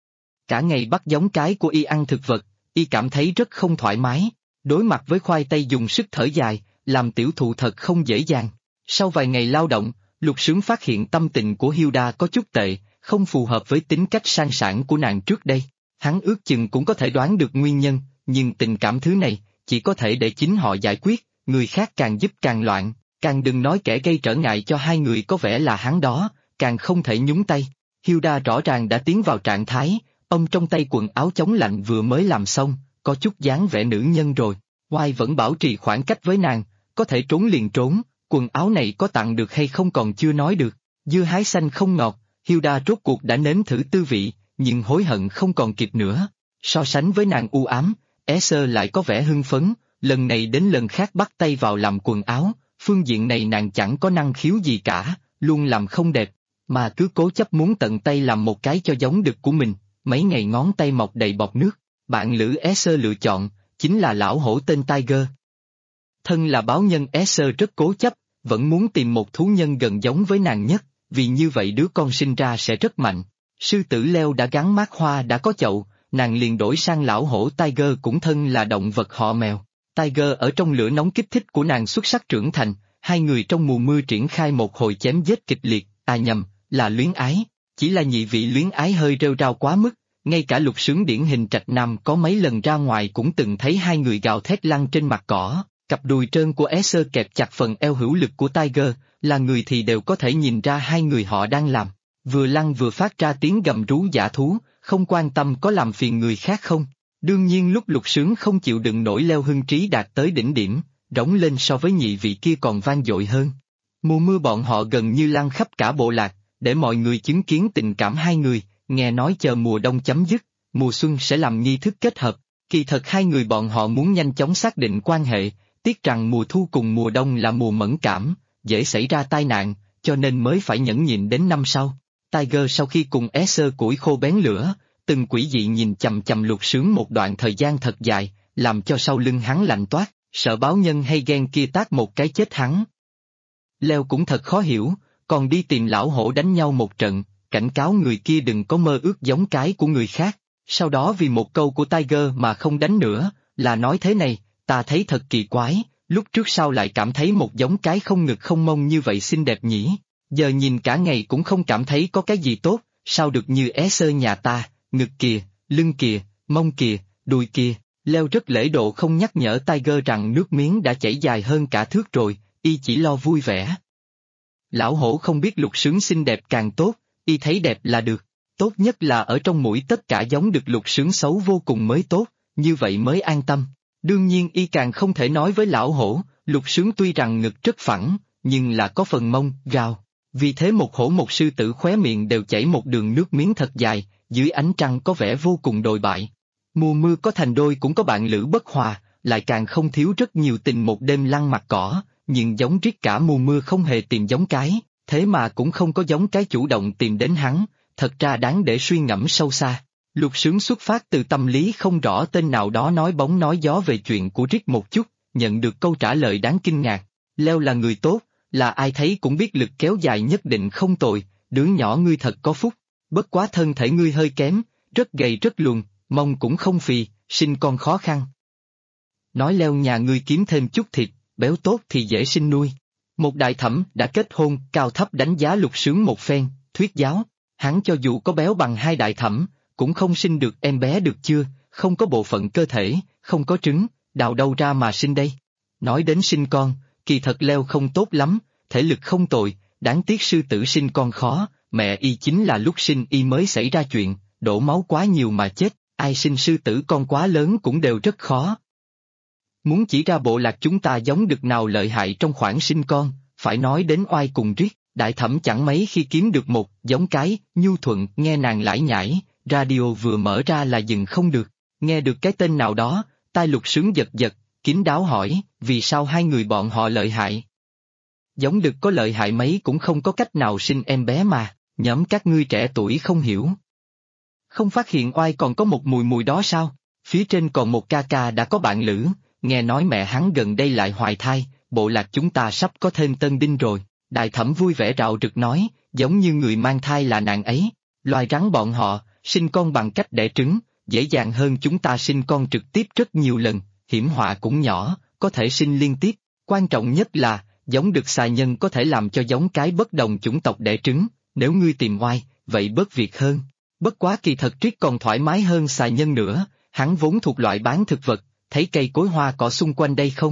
A: Cả ngày bắt giống cái của y ăn thực vật, y cảm thấy rất không thoải mái, đối mặt với khoai tây dùng sức thở dài, làm tiểu thụ thật không dễ dàng. Sau vài ngày lao động, Lục Sướng phát hiện tâm tình của Hilda có chút tệ, không phù hợp với tính cách sang sảng của nàng trước đây. Hắn ước chừng cũng có thể đoán được nguyên nhân, nhưng tình cảm thứ này, chỉ có thể để chính họ giải quyết, người khác càng giúp càng loạn, càng đừng nói kẻ gây trở ngại cho hai người có vẻ là hắn đó, càng không thể nhúng tay. Hilda rõ ràng đã tiến vào trạng thái, ôm trong tay quần áo chống lạnh vừa mới làm xong, có chút dáng vẻ nữ nhân rồi. Oai vẫn bảo trì khoảng cách với nàng, có thể trốn liền trốn, quần áo này có tặng được hay không còn chưa nói được. Dưa hái xanh không ngọt, Hilda rốt cuộc đã nếm thử tư vị, nhưng hối hận không còn kịp nữa. So sánh với nàng u ám, Esther lại có vẻ hưng phấn, lần này đến lần khác bắt tay vào làm quần áo, phương diện này nàng chẳng có năng khiếu gì cả, luôn làm không đẹp, mà cứ cố chấp muốn tận tay làm một cái cho giống đực của mình, mấy ngày ngón tay mọc đầy bọt nước. Bạn lữ Esther lựa chọn, chính là lão hổ tên Tiger. Thân là báo nhân Esther rất cố chấp, vẫn muốn tìm một thú nhân gần giống với nàng nhất, vì như vậy đứa con sinh ra sẽ rất mạnh. Sư tử Leo đã gắn mác hoa đã có chậu, nàng liền đổi sang lão hổ Tiger cũng thân là động vật họ mèo. Tiger ở trong lửa nóng kích thích của nàng xuất sắc trưởng thành, hai người trong mùa mưa triển khai một hồi chém giết kịch liệt, nhầm, là luyến ái. Chỉ là nhị vị luyến ái hơi rêu rao quá mức, ngay cả Lục Sướng điển hình trạch nam có mấy lần ra ngoài cũng từng thấy hai người gào thét lăn trên mặt cỏ. Cặp đùi trơn của Esther kẹp chặt phần eo hữu lực của Tiger, là người thì đều có thể nhìn ra hai người họ đang làm. Vừa lăn vừa phát ra tiếng gầm rú dã thú, không quan tâm có làm phiền người khác không. Đương nhiên lúc Lục Sướng không chịu đựng nổi Leo hưng trí đạt tới đỉnh điểm, rống lên so với nhị vị kia còn vang dội hơn. Mùa mưa bọn họ gần như lan khắp cả bộ lạc, để mọi người chứng kiến tình cảm hai người, nghe nói chờ mùa đông chấm dứt, mùa xuân sẽ làm nghi thức kết hợp. Kỳ thật hai người bọn họ muốn nhanh chóng xác định quan hệ, tiếc rằng mùa thu cùng mùa đông là mùa mẫn cảm, dễ xảy ra tai nạn, cho nên mới phải nhẫn nhịn đến năm sau. Tiger sau khi cùng Esther củi khô bén lửa, từng quỷ dị nhìn chằm chằm Lục Sướng một đoạn thời gian thật dài, làm cho sau lưng hắn lạnh toát, sợ báo nhân hay ghen kia tát một cái chết hắn. Leo cũng thật khó hiểu, còn đi tìm lão hổ đánh nhau một trận, cảnh cáo người kia đừng có mơ ước giống cái của người khác, sau đó vì một câu của Tiger mà không đánh nữa, là nói thế này, ta thấy thật kỳ quái, lúc trước sao lại cảm thấy một giống cái không ngực không mông như vậy xinh đẹp nhỉ, giờ nhìn cả ngày cũng không cảm thấy có cái gì tốt, sao được như é sơ nhà ta, ngực kìa, lưng kìa, mông kìa, đùi kìa. Leo rất lễ độ không nhắc nhở Tiger rằng nước miếng đã chảy dài hơn cả thước rồi, y chỉ lo vui vẻ. Lão hổ không biết lục sướng xinh đẹp càng tốt, y thấy đẹp là được, tốt nhất là ở trong mũi tất cả giống được lục sướng xấu vô cùng mới tốt, như vậy mới an tâm. Đương nhiên y càng không thể nói với lão hổ, lục sướng tuy rằng ngực rất phẳng, nhưng là có phần mông, gào. Vì thế một hổ một sư tử khóe miệng đều chảy một đường nước miếng thật dài, dưới ánh trăng có vẻ vô cùng đồi bại. Mùa mưa có thành đôi cũng có bạn lữ bất hòa, lại càng không thiếu rất nhiều tình một đêm lăn mặt cỏ, nhưng giống riết cả mùa mưa không hề tìm giống cái, thế mà cũng không có giống cái chủ động tìm đến hắn, thật ra đáng để suy ngẫm sâu xa. Lục sướng xuất phát từ tâm lý không rõ tên nào đó nói bóng nói gió về chuyện của riết một chút, nhận được câu trả lời đáng kinh ngạc. Leo là người tốt, là ai thấy cũng biết lực kéo dài nhất định không tồi, đứa nhỏ ngươi thật có phúc, bất quá thân thể ngươi hơi kém, rất gầy rất lùn, mông cũng không phì, sinh con khó khăn. Nói Leo nhà ngươi kiếm thêm chút thịt, béo tốt thì dễ sinh nuôi. Một đại thẩm đã kết hôn, cao thấp đánh giá lục sướng một phen, thuyết giáo, hắn cho dù có béo bằng hai đại thẩm, cũng không sinh được em bé được chưa, không có bộ phận cơ thể, không có trứng, đào đâu ra mà sinh đây. Nói đến sinh con, kỳ thật Leo không tốt lắm, thể lực không tồi, đáng tiếc sư tử sinh con khó, mẹ y chính là lúc sinh y mới xảy ra chuyện, đổ máu quá nhiều mà chết, ai sinh sư tử con quá lớn cũng đều rất khó. Muốn chỉ ra bộ lạc chúng ta giống được nào lợi hại trong khoản sinh con, phải nói đến Oai cùng Riết, đại thẩm chẳng mấy khi kiếm được một giống cái, nhu thuận nghe nàng lải nhải, radio vừa mở ra là dừng không được, nghe được cái tên nào đó, tai lục sướng giật giật, kín đáo hỏi, vì sao hai người bọn họ lợi hại? Giống được có lợi hại mấy cũng không có cách nào sinh em bé mà, nhóm các ngươi trẻ tuổi không hiểu. Không phát hiện Oai còn có một mùi mùi đó sao? Phía trên còn một ca ca đã có bạn lữ, nghe nói mẹ hắn gần đây lại hoài thai, bộ lạc chúng ta sắp có thêm tân đinh rồi. Đại thẩm vui vẻ rạo rực nói, giống như người mang thai là nàng ấy. Loài rắn bọn họ, sinh con bằng cách đẻ trứng, dễ dàng hơn chúng ta sinh con trực tiếp rất nhiều lần, hiểm họa cũng nhỏ, có thể sinh liên tiếp. Quan trọng nhất là, giống được xà nhân có thể làm cho giống cái bất đồng chủng tộc đẻ trứng, nếu ngươi tìm Oai, vậy bớt việc hơn. Bất quá kỳ thật Triết còn thoải mái hơn xà nhân nữa, hắn vốn thuộc loại bán thực vật, thấy cây cối hoa cỏ xung quanh đây không?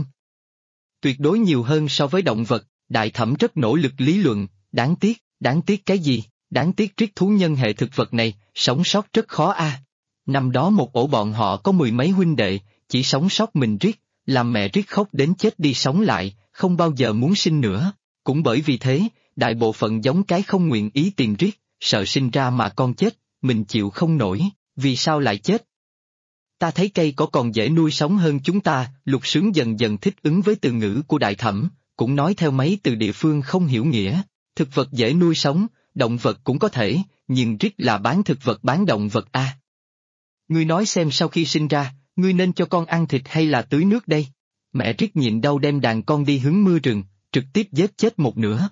A: Tuyệt đối nhiều hơn so với động vật, đại thẩm rất nỗ lực lý luận, đáng tiếc cái gì, đáng tiếc Triết thú nhân hệ thực vật này, sống sót rất khó a. Năm đó một ổ bọn họ có mười mấy huynh đệ, chỉ sống sót mình Triết, làm mẹ Triết khóc đến chết đi sống lại, không bao giờ muốn sinh nữa, cũng bởi vì thế, đại bộ phận giống cái không nguyện ý tìm Triết, sợ sinh ra mà con chết, mình chịu không nổi, vì sao lại chết? Ta thấy cây cỏ còn dễ nuôi sống hơn chúng ta, lục sướng dần dần thích ứng với từ ngữ của đại thẩm, cũng nói theo mấy từ địa phương không hiểu nghĩa, thực vật dễ nuôi sống, động vật cũng có thể, nhưng Rick là bán thực vật bán động vật a. Ngươi nói xem sau khi sinh ra, ngươi nên cho con ăn thịt hay là tưới nước đây? Mẹ Rick nhịn đau đem đàn con đi hứng mưa rừng, trực tiếp giết chết một nửa.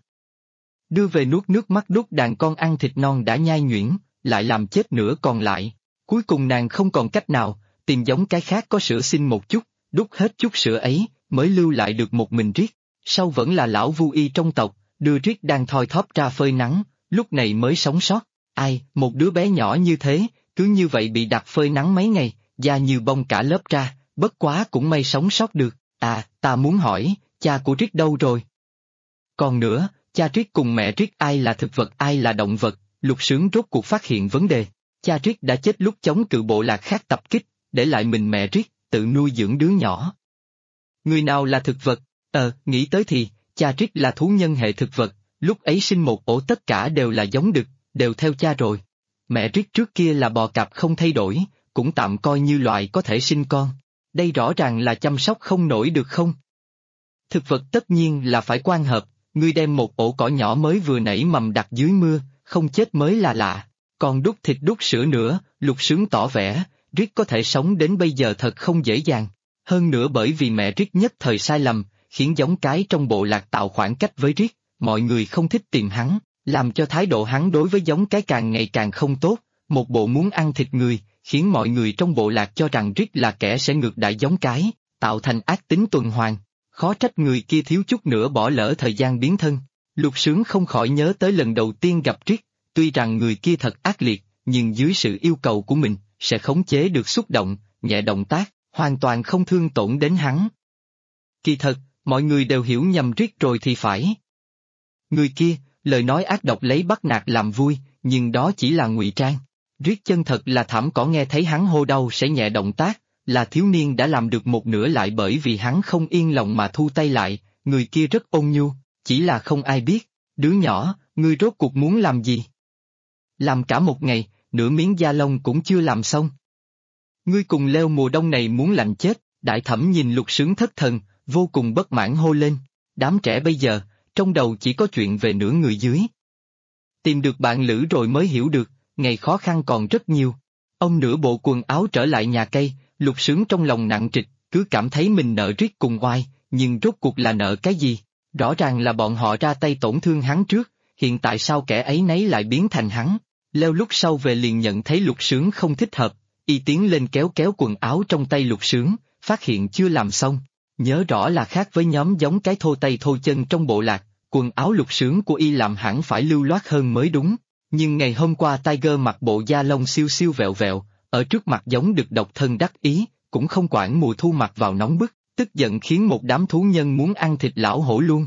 A: Đưa về nuốt nước mắt đút đàn con ăn thịt non đã nhai nhuyễn, lại làm chết nửa còn lại. Cuối cùng nàng không còn cách nào, tìm giống cái khác có sữa sinh một chút, đút hết chút sữa ấy, mới lưu lại được một mình Riết. Sau vẫn là lão Vu Y trong tộc, đưa Riết đang thoi thóp ra phơi nắng, lúc này mới sống sót. Ai, một đứa bé nhỏ như thế, cứ như vậy bị đặt phơi nắng mấy ngày, da như bông cả lớp ra, bất quá cũng may sống sót được. À, ta muốn hỏi, cha của Riết đâu rồi? Còn nữa, cha Riết cùng mẹ Riết ai là thực vật ai là động vật, lục sướng rốt cuộc phát hiện vấn đề. Cha Riết đã chết lúc chống cự bộ lạc khác tập kích, để lại mình mẹ Riết, tự nuôi dưỡng đứa nhỏ. Người nào là thực vật? Nghĩ tới thì, cha Riết là thú nhân hệ thực vật, lúc ấy sinh một ổ tất cả đều là giống đực, đều theo cha rồi. Mẹ Riết trước kia là bò cạp không thay đổi, cũng tạm coi như loại có thể sinh con. Đây rõ ràng là chăm sóc không nổi được không? Thực vật tất nhiên là phải quan hợp, ngươi đem một ổ cỏ nhỏ mới vừa nảy mầm đặt dưới mưa, không chết mới là lạ. Còn đút thịt đút sữa nữa, lục sướng tỏ vẻ, Riết có thể sống đến bây giờ thật không dễ dàng. Hơn nữa bởi vì mẹ Riết nhất thời sai lầm, khiến giống cái trong bộ lạc tạo khoảng cách với Riết, mọi người không thích tìm hắn, làm cho thái độ hắn đối với giống cái càng ngày càng không tốt, một bộ muốn ăn thịt người, khiến mọi người trong bộ lạc cho rằng Rick là kẻ sẽ ngược đãi giống cái, tạo thành ác tính tuần hoàn. Khó trách người kia thiếu chút nữa bỏ lỡ thời gian biến thân. Lục Sướng không khỏi nhớ tới lần đầu tiên gặp Rick, tuy rằng người kia thật ác liệt, nhưng dưới sự yêu cầu của mình, sẽ khống chế được xúc động, nhẹ động tác, hoàn toàn không thương tổn đến hắn. Kỳ thật, mọi người đều hiểu nhầm Rick rồi thì phải. Người kia, lời nói ác độc lấy bắt nạt làm vui, nhưng đó chỉ là ngụy trang. Rick chân thật là thảm cỏ, nghe thấy hắn hô đau sẽ nhẹ động tác, là thiếu niên đã làm được một nửa lại bởi vì hắn không yên lòng mà thu tay lại, người kia rất ôn nhu, chỉ là không ai biết, đứa nhỏ, ngươi rốt cuộc muốn làm gì? Làm cả một ngày, nửa miếng da lông cũng chưa làm xong. Ngươi cùng leo mùa đông này muốn lạnh chết, đại thẩm nhìn Lục Sướng thất thần, vô cùng bất mãn hô lên, đám trẻ bây giờ, trong đầu chỉ có chuyện về nửa người dưới. Tìm được bạn lữ rồi mới hiểu được, ngày khó khăn còn rất nhiều. Ông nửa bộ quần áo trở lại nhà cây, Lục Sướng trong lòng nặng trịch, cứ cảm thấy mình nợ Rick cùng oai, nhưng rốt cuộc là nợ cái gì? Rõ ràng là bọn họ ra tay tổn thương hắn trước, hiện tại sao kẻ ấy nấy lại biến thành hắn? Leo lúc sau về liền nhận thấy Lục Sướng không thích hợp, y tiến lên kéo kéo quần áo trong tay Lục Sướng, phát hiện chưa làm xong. Nhớ rõ là khác với nhóm giống cái thô tay thô chân trong bộ lạc, quần áo Lục Sướng của y làm hẳn phải lưu loát hơn mới đúng. Nhưng ngày hôm qua Tiger mặc bộ da lông siêu siêu vẹo vẹo, ở trước mặt giống được độc thân đắc ý, cũng không quản mùa thu mặc vào nóng bức, tức giận khiến một đám thú nhân muốn ăn thịt lão hổ luôn.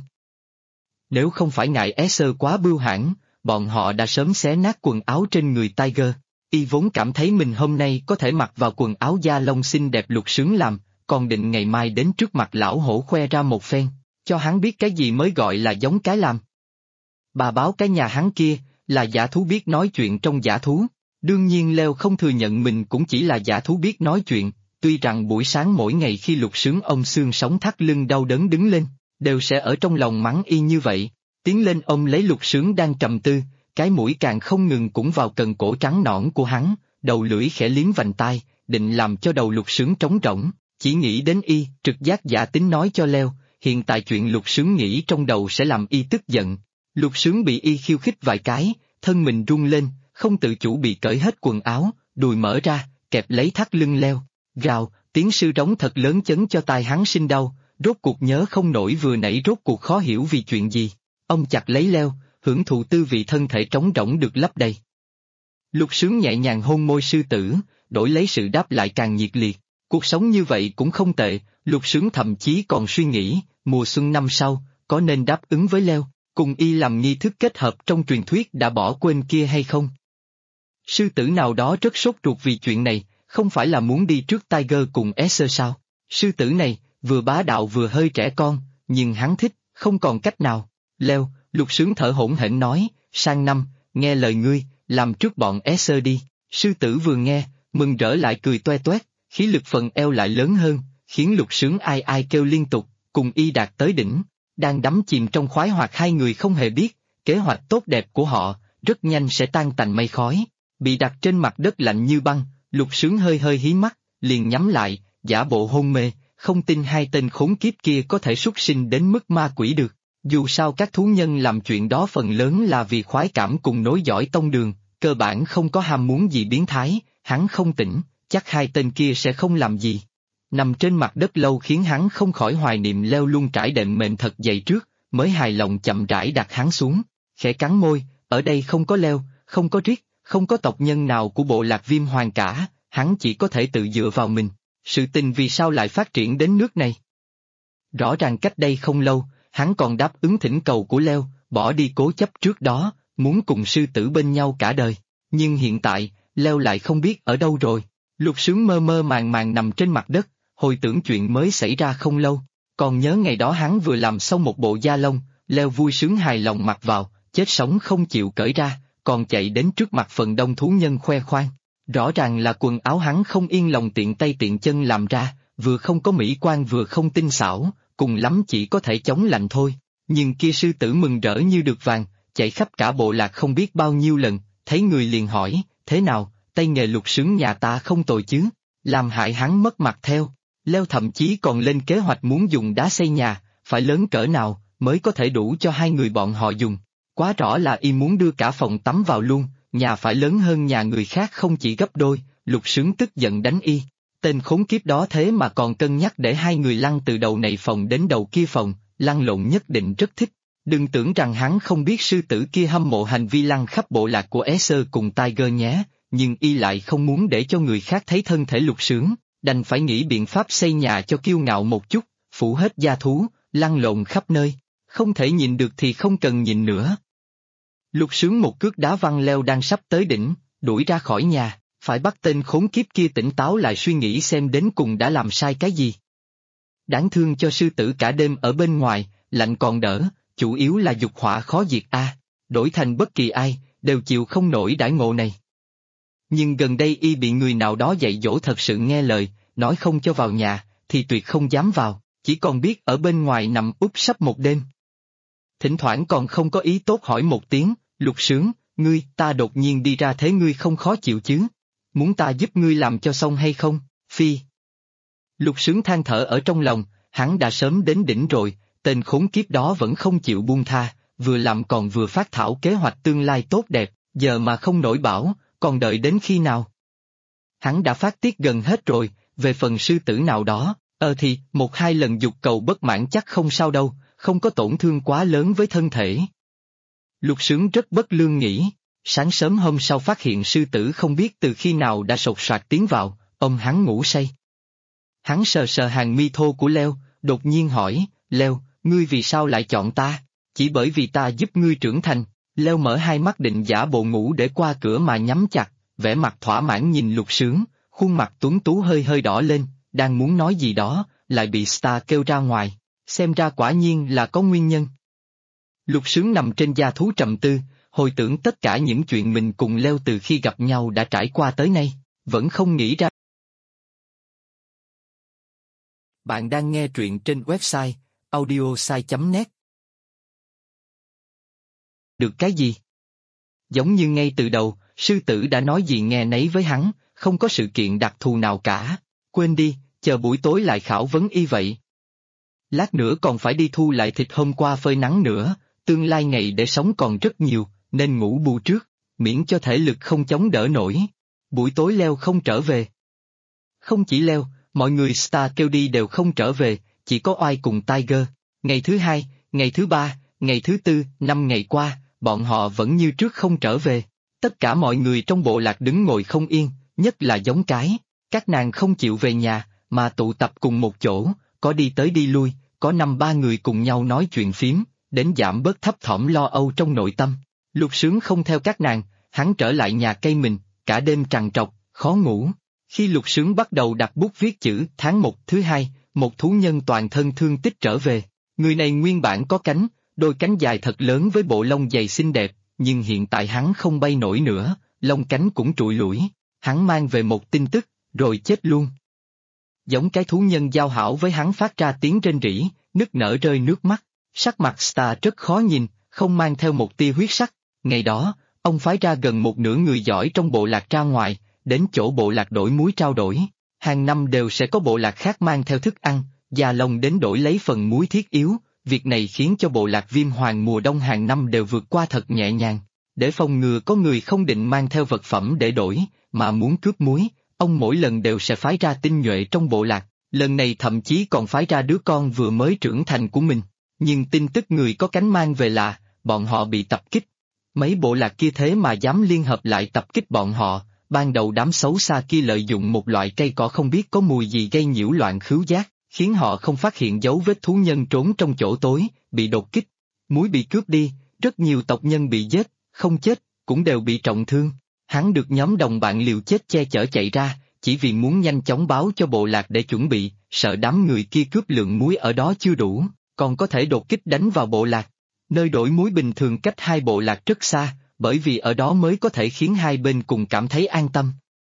A: Nếu không phải ngại Esser quá bưu hãn, bọn họ đã sớm xé nát quần áo trên người Tiger. Y vốn cảm thấy mình hôm nay có thể mặc vào quần áo da lông xinh đẹp Lục Sướng làm, còn định ngày mai đến trước mặt lão hổ khoe ra một phen, cho hắn biết cái gì mới gọi là giống cái làm. Bà báo cái nhà hắn kia, là giả thú biết nói chuyện trong giả thú. Đương nhiên Leo không thừa nhận mình cũng chỉ là giả thú biết nói chuyện, tuy rằng buổi sáng mỗi ngày khi Lục Sướng ôm xương sống thắt lưng đau đớn đứng lên, đều sẽ ở trong lòng mắng y như vậy. Tiến lên ôm lấy Lục Sướng đang trầm tư, cái mũi càng không ngừng cũng vào cần cổ trắng nõn của hắn, đầu lưỡi khẽ liếm vành tai, định làm cho đầu Lục Sướng trống rỗng, chỉ nghĩ đến y, trực giác giả tính nói cho Leo, hiện tại chuyện Lục Sướng nghĩ trong đầu sẽ làm y tức giận. Lục Sướng bị y khiêu khích vài cái, thân mình rung lên, không tự chủ bị cởi hết quần áo, đùi mở ra, kẹp lấy thắt lưng Leo, gào, tiếng sư rống thật lớn chấn cho tai hắn sinh đau, rốt cuộc nhớ không nổi vừa nãy rốt cuộc khó hiểu vì chuyện gì. Ông chặt lấy Leo, hưởng thụ tư vị thân thể trống rỗng được lấp đầy. Lục Sướng nhẹ nhàng hôn môi sư tử, đổi lấy sự đáp lại càng nhiệt liệt. Cuộc sống như vậy cũng không tệ, Lục Sướng thậm chí còn suy nghĩ, mùa xuân năm sau, có nên đáp ứng với Leo, cùng y làm nghi thức kết hợp trong truyền thuyết đã bỏ quên kia hay không? Sư tử nào đó rất sốt ruột vì chuyện này, không phải là muốn đi trước Tiger cùng Esser sao? Sư tử này, vừa bá đạo vừa hơi trẻ con, nhưng hắn thích, không còn cách nào. Leo, Lục Sướng thở hổn hển nói, sang năm, nghe lời ngươi, làm trước bọn Esser đi. Sư tử vừa nghe, mừng rỡ lại cười toe toét, khí lực phần eo lại lớn hơn, khiến Lục Sướng ai ai kêu liên tục, cùng y đạt tới đỉnh. Đang đắm chìm trong khoái hoạt hai người không hề biết, kế hoạch tốt đẹp của họ, rất nhanh sẽ tan tành mây khói. Bị đặt trên mặt đất lạnh như băng, Lục Sướng hơi hơi hí mắt, liền nhắm lại, giả bộ hôn mê, không tin hai tên khốn kiếp kia có thể súc sinh đến mức ma quỷ được. Dù sao các thú nhân làm chuyện đó phần lớn là vì khoái cảm cùng nối dõi tông đường, cơ bản không có ham muốn gì biến thái, hắn không tỉnh, chắc hai tên kia sẽ không làm gì. Nằm trên mặt đất lâu khiến hắn không khỏi hoài niệm Leo luôn trải đệm mền thật dày trước, mới hài lòng chậm rãi đặt hắn xuống, khẽ cắn môi, ở đây không có Leo, không có Rick, không có tộc nhân nào của bộ lạc Viêm Hoàng cả, hắn chỉ có thể tự dựa vào mình. Sự tình vì sao lại phát triển đến nước này? Rõ ràng cách đây không lâu, hắn còn đáp ứng thỉnh cầu của Leo, bỏ đi cố chấp trước đó, muốn cùng sư tử bên nhau cả đời. Nhưng hiện tại, Leo lại không biết ở đâu rồi. Lục Sướng mơ mơ màng màng nằm trên mặt đất, hồi tưởng chuyện mới xảy ra không lâu. Còn nhớ ngày đó hắn vừa làm xong một bộ da lông, Leo vui sướng hài lòng mặc vào, chết sống không chịu cởi ra, còn chạy đến trước mặt phần đông thú nhân khoe khoang. Rõ ràng là quần áo hắn không yên lòng tiện tay tiện chân làm ra, vừa không có mỹ quan vừa không tinh xảo, cùng lắm chỉ có thể chống lạnh thôi. Nhưng kia sư tử mừng rỡ như được vàng, chạy khắp cả bộ lạc không biết bao nhiêu lần, thấy người liền hỏi, thế nào, tay nghề Lục Sướng nhà ta không tồi chứ, làm hại hắn mất mặt theo. Leo thậm chí còn lên kế hoạch muốn dùng đá xây nhà, phải lớn cỡ nào, mới có thể đủ cho hai người bọn họ dùng. Quá rõ là y muốn đưa cả phòng tắm vào luôn, nhà phải lớn hơn nhà người khác không chỉ gấp đôi. Lục Sướng tức giận đánh y. Tên khốn kiếp đó thế mà còn cân nhắc để hai người lăn từ đầu này phòng đến đầu kia phòng, lăn lộn nhất định rất thích. Đừng tưởng rằng hắn không biết sư tử kia hâm mộ hành vi lăn khắp bộ lạc của Esser cùng Tiger nhé, nhưng y lại không muốn để cho người khác thấy thân thể Lục Sướng, đành phải nghĩ biện pháp xây nhà cho kiêu ngạo một chút, phủ hết gia thú, lăn lộn khắp nơi. Không thể nhìn được thì không cần nhìn nữa. Lục Sướng một cước đá văng leo đang sắp tới đỉnh, đuổi ra khỏi nhà, phải bắt tên khốn kiếp kia tỉnh táo lại suy nghĩ xem đến cùng đã làm sai cái gì. Đáng thương cho sư tử cả đêm ở bên ngoài, lạnh còn đỡ, chủ yếu là dục hỏa khó diệt đổi thành bất kỳ ai, đều chịu không nổi đãi ngộ này. Nhưng gần đây y bị người nào đó dạy dỗ thật sự nghe lời, nói không cho vào nhà, thì tuyệt không dám vào, chỉ còn biết ở bên ngoài nằm úp sấp một đêm. Thỉnh thoảng còn không có ý tốt hỏi một tiếng, Lục Sướng, ngươi, ta đột nhiên đi ra thế ngươi không khó chịu chứ? Muốn ta giúp ngươi làm cho xong hay không? Phi. Lục Sướng than thở ở trong lòng, hắn đã sớm đến đỉnh rồi, tên khốn kiếp đó vẫn không chịu buông tha, vừa làm còn vừa phát thảo kế hoạch tương lai tốt đẹp, giờ mà không nổi bảo, còn đợi đến khi nào? Hắn đã phát tiết gần hết rồi, về phần sư tử nào đó, thì, một hai lần dục cầu bất mãn chắc không sao đâu, không có tổn thương quá lớn với thân thể. Lục Sướng rất bất lương nghĩ, sáng sớm hôm sau phát hiện sư tử không biết từ khi nào đã sột soạt tiến vào, ông hắn ngủ say. Hắn sờ sờ hàng mi thô của Leo, đột nhiên hỏi, Leo, ngươi vì sao lại chọn ta? Chỉ bởi vì ta giúp ngươi trưởng thành. Leo mở hai mắt định giả bộ ngủ để qua cửa mà nhắm chặt, vẻ mặt thỏa mãn nhìn Lục Sướng, khuôn mặt tuấn tú hơi hơi đỏ lên, đang muốn nói gì đó, lại bị Star kêu ra ngoài, xem ra quả nhiên là có nguyên nhân. Lục Sướng nằm trên gia thú trầm tư, hồi tưởng tất cả những chuyện mình cùng Leo từ khi gặp nhau đã trải qua tới nay, vẫn không nghĩ ra. Bạn đang nghe truyện trên website audiosai.net. Được cái gì? Giống như ngay từ đầu, sư tử đã nói gì nghe nấy với hắn, không có sự kiện đặc thù nào cả. Quên đi, chờ buổi tối lại khảo vấn y vậy. Lát nữa còn phải đi thu lại thịt hôm qua phơi nắng nữa, tương lai ngày để sống còn rất nhiều, nên ngủ bù trước, miễn cho thể lực không chống đỡ nổi. Buổi tối Leo không trở về. Không chỉ Leo, mọi người Star kêu đi đều không trở về, chỉ có Oai cùng Tiger. Ngày thứ hai, ngày thứ ba, ngày thứ tư, 5 ngày qua, bọn họ vẫn như trước không trở về. Tất cả mọi người trong bộ lạc đứng ngồi không yên, nhất là giống cái. Các nàng không chịu về nhà, mà tụ tập cùng một chỗ, có đi tới đi lui, có 5-3 người cùng nhau nói chuyện phím, đến giảm bớt thấp thỏm lo âu trong nội tâm. Lục Sướng không theo các nàng, hắn trở lại nhà cây mình, cả đêm trằn trọc, khó ngủ. Khi Lục Sướng bắt đầu đặt bút viết chữ tháng 1 thứ hai, một thú nhân toàn thân thương tích trở về. Người này nguyên bản có cánh, đôi cánh dài thật lớn với bộ lông dày xinh đẹp, nhưng hiện tại hắn không bay nổi nữa, lông cánh cũng trụi lủi. Hắn mang về một tin tức, rồi chết luôn. Giống cái thú nhân giao hảo với hắn phát ra tiếng rên rỉ, nức nở rơi nước mắt. Sắc mặt Star rất khó nhìn, không mang theo một tia huyết sắc. Ngày đó, ông phái ra gần một nửa người giỏi trong bộ lạc ra ngoài, đến chỗ bộ lạc đổi muối trao đổi. Hàng năm đều sẽ có bộ lạc khác mang theo thức ăn, già lông đến đổi lấy phần muối thiết yếu. Việc này khiến cho bộ lạc Viêm Hoàng mùa đông hàng năm đều vượt qua thật nhẹ nhàng. Để phòng ngừa có người không định mang theo vật phẩm để đổi, mà muốn cướp muối, ông mỗi lần đều sẽ phái ra tinh nhuệ trong bộ lạc, lần này thậm chí còn phái ra đứa con vừa mới trưởng thành của mình. Nhưng tin tức người có cánh mang về là, bọn họ bị tập kích. Mấy bộ lạc kia thế mà dám liên hợp lại tập kích bọn họ, ban đầu đám xấu xa kia lợi dụng một loại cây cỏ không biết có mùi gì gây nhiễu loạn khứu giác, khiến họ không phát hiện dấu vết thú nhân trốn trong chỗ tối, bị đột kích. Muối bị cướp đi, rất nhiều tộc nhân bị giết, không chết, cũng đều bị trọng thương. Hắn được nhóm đồng bạn liều chết che chở chạy ra, chỉ vì muốn nhanh chóng báo cho bộ lạc để chuẩn bị, sợ đám người kia cướp lượng muối ở đó chưa đủ, còn có thể đột kích đánh vào bộ lạc. Nơi đổi muối bình thường cách hai bộ lạc rất xa, bởi vì ở đó mới có thể khiến hai bên cùng cảm thấy an tâm.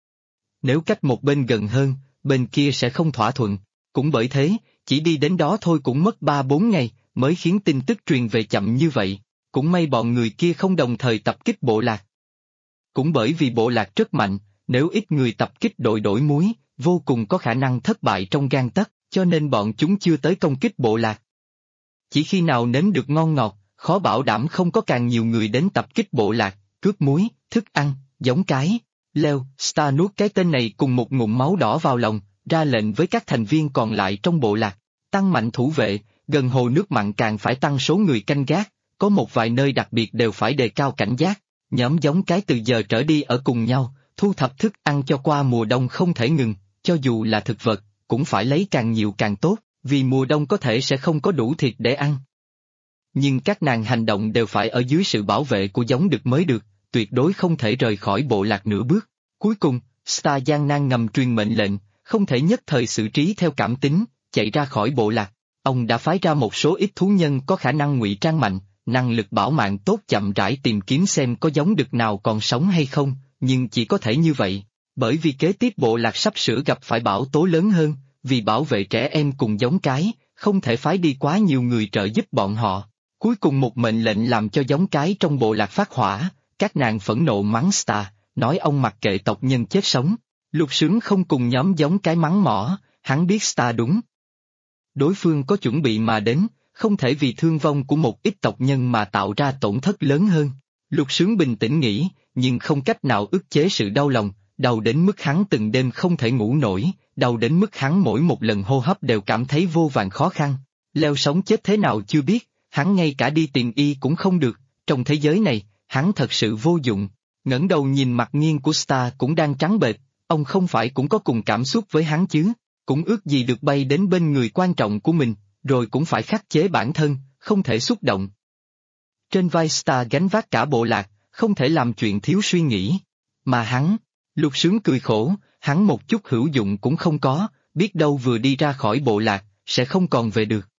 A: Nếu cách một bên gần hơn, bên kia sẽ không thỏa thuận. Cũng bởi thế, chỉ đi đến đó thôi cũng mất 3-4 ngày, mới khiến tin tức truyền về chậm như vậy. Cũng may bọn người kia không đồng thời tập kích bộ lạc. Cũng bởi vì bộ lạc rất mạnh, nếu ít người tập kích đội đổi muối, vô cùng có khả năng thất bại trong gang tấc, cho nên bọn chúng chưa tới công kích bộ lạc. Chỉ khi nào nếm được ngon ngọt, khó bảo đảm không có càng nhiều người đến tập kích bộ lạc, cướp muối, thức ăn, giống cái. Leo, Star nuốt cái tên này cùng một ngụm máu đỏ vào lòng, ra lệnh với các thành viên còn lại trong bộ lạc. Tăng mạnh thủ vệ, gần hồ nước mặn càng phải tăng số người canh gác, có một vài nơi đặc biệt đều phải đề cao cảnh giác. Nhóm giống cái từ giờ trở đi ở cùng nhau, thu thập thức ăn cho qua mùa đông không thể ngừng, cho dù là thực vật, cũng phải lấy càng nhiều càng tốt, vì mùa đông có thể sẽ không có đủ thịt để ăn. Nhưng các nàng hành động đều phải ở dưới sự bảo vệ của giống đực mới được, tuyệt đối không thể rời khỏi bộ lạc nửa bước. Cuối cùng, Star gian nan ngầm truyền mệnh lệnh, không thể nhất thời xử trí theo cảm tính, chạy ra khỏi bộ lạc. Ông đã phái ra một số ít thú nhân có khả năng ngụy trang mạnh, năng lực bảo mạng tốt chậm rãi tìm kiếm xem có giống đực nào còn sống hay không, nhưng chỉ có thể như vậy, bởi vì kế tiếp bộ lạc sắp sửa gặp phải bão tố lớn hơn, vì bảo vệ trẻ em cùng giống cái, không thể phái đi quá nhiều người trợ giúp bọn họ. Cuối cùng một mệnh lệnh làm cho giống cái trong bộ lạc phát hỏa, các nàng phẫn nộ mắng Star, nói ông mặc kệ tộc nhân chết sống. Lục Sướng không cùng nhóm giống cái mắng mỏ, hắn biết Star đúng. Đối phương có chuẩn bị mà đến, không thể vì thương vong của một ít tộc nhân mà tạo ra tổn thất lớn hơn. Lục Sướng bình tĩnh nghĩ, nhưng không cách nào ức chế sự đau lòng, đau đến mức hắn từng đêm không thể ngủ nổi, đau đến mức hắn mỗi một lần hô hấp đều cảm thấy vô vàn khó khăn. Leo sống chết thế nào chưa biết, hắn ngay cả đi tìm y cũng không được, trong thế giới này, hắn thật sự vô dụng. Ngẩng đầu nhìn mặt nghiêng của Star cũng đang trắng bệch, ông không phải cũng có cùng cảm xúc với hắn chứ, cũng ước gì được bay đến bên người quan trọng của mình, rồi cũng phải khắc chế bản thân, không thể xúc động. Trên vai Star gánh vác cả bộ lạc, không thể làm chuyện thiếu suy nghĩ. Mà hắn, Lục Sướng cười khổ, hắn một chút hữu dụng cũng không có, biết đâu vừa đi ra khỏi bộ lạc, sẽ không còn về được.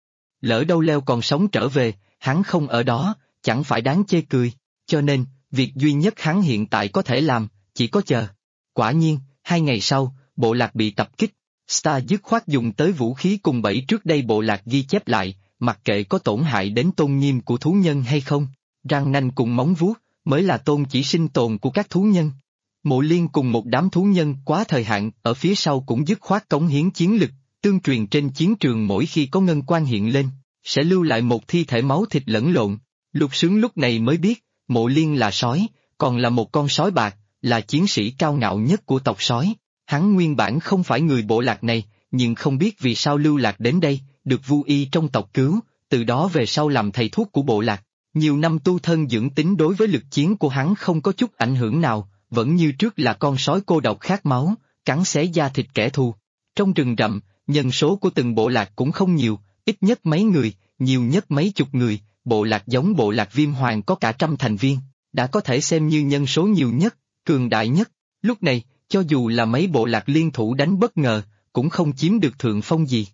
A: Lỡ đâu Leo còn sống trở về, hắn không ở đó, chẳng phải đáng chê cười, cho nên, việc duy nhất hắn hiện tại có thể làm, chỉ có chờ. Quả nhiên, 2 ngày sau, bộ lạc bị tập kích, Star dứt khoát dùng tới vũ khí cùng bẫy trước đây bộ lạc ghi chép lại, mặc kệ có tổn hại đến tôn nghiêm của thú nhân hay không, răng nanh cùng móng vuốt, mới là tôn chỉ sinh tồn của các thú nhân. Mộ Liên cùng một đám thú nhân quá thời hạn ở phía sau cũng dứt khoát cống hiến chiến lực, tương truyền trên chiến trường mỗi khi có ngân quan hiện lên, sẽ lưu lại một thi thể máu thịt lẫn lộn. Lục Sướng lúc này mới biết, Mộ Liên là sói, còn là một con sói bạc, là chiến sĩ cao ngạo nhất của tộc sói. Hắn nguyên bản không phải người bộ lạc này, nhưng không biết vì sao lưu lạc đến đây, được Vu Y trong tộc cứu, từ đó về sau làm thầy thuốc của bộ lạc. Nhiều năm tu thân dưỡng tính đối với lực chiến của hắn không có chút ảnh hưởng nào, vẫn như trước là con sói cô độc khát máu, cắn xé da thịt kẻ thù. Trong rừng rậm, nhân số của từng bộ lạc cũng không nhiều, ít nhất mấy người, nhiều nhất mấy chục người, bộ lạc giống bộ lạc Viêm Hoàng có cả 100 thành viên, đã có thể xem như nhân số nhiều nhất, cường đại nhất. Lúc này, cho dù là mấy bộ lạc liên thủ đánh bất ngờ, cũng không chiếm được thượng phong gì.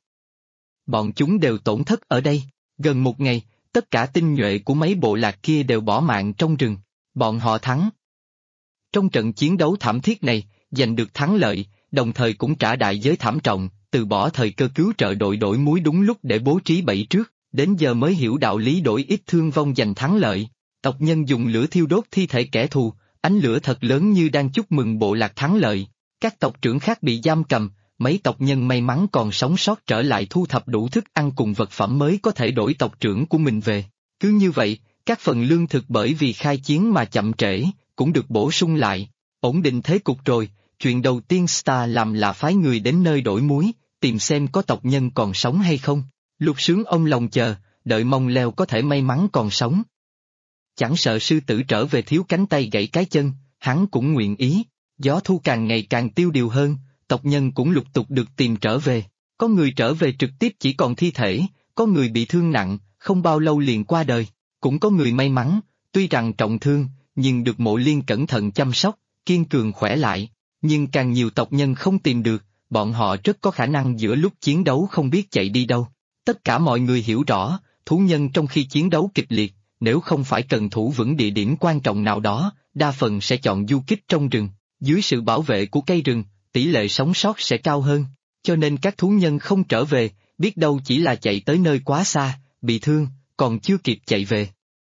A: Bọn chúng đều tổn thất ở đây, gần một ngày, tất cả tinh nhuệ của mấy bộ lạc kia đều bỏ mạng trong rừng, bọn họ thắng. Trong trận chiến đấu thảm thiết này, giành được thắng lợi, đồng thời cũng trả đại giới thảm trọng, từ bỏ thời cơ cứu trợ đội đổi muối đúng lúc để bố trí bẫy trước, đến giờ mới hiểu đạo lý đổi ít thương vong giành thắng lợi. Tộc nhân dùng lửa thiêu đốt thi thể kẻ thù, ánh lửa thật lớn như đang chúc mừng bộ lạc thắng lợi. Các tộc trưởng khác bị giam cầm, mấy tộc nhân may mắn còn sống sót trở lại thu thập đủ thức ăn cùng vật phẩm mới có thể đổi tộc trưởng của mình về. Cứ như vậy, các phần lương thực bởi vì khai chiến mà chậm trễ, cũng được bổ sung lại. Ổn định thế cục rồi, chuyện đầu tiên Star làm là phái người đến nơi đổi muối, tìm xem có tộc nhân còn sống hay không. Lục Sướng ông lòng chờ, đợi mong Leo có thể may mắn còn sống. Chẳng sợ sư tử trở về thiếu cánh tay gãy cái chân, hắn cũng nguyện ý. Gió thu càng ngày càng tiêu điều hơn, tộc nhân cũng lục tục được tìm trở về. Có người trở về trực tiếp chỉ còn thi thể, có người bị thương nặng, không bao lâu liền qua đời. Cũng có người may mắn, tuy rằng trọng thương, nhưng được Mộ Liên cẩn thận chăm sóc, kiên cường khỏe lại. Nhưng càng nhiều tộc nhân không tìm được, bọn họ rất có khả năng giữa lúc chiến đấu không biết chạy đi đâu. Tất cả mọi người hiểu rõ, thú nhân trong khi chiến đấu kịch liệt, nếu không phải cần thủ vững địa điểm quan trọng nào đó, đa phần sẽ chọn du kích trong rừng. Dưới sự bảo vệ của cây rừng, tỷ lệ sống sót sẽ cao hơn, cho nên các thú nhân không trở về, biết đâu chỉ là chạy tới nơi quá xa, bị thương, còn chưa kịp chạy về.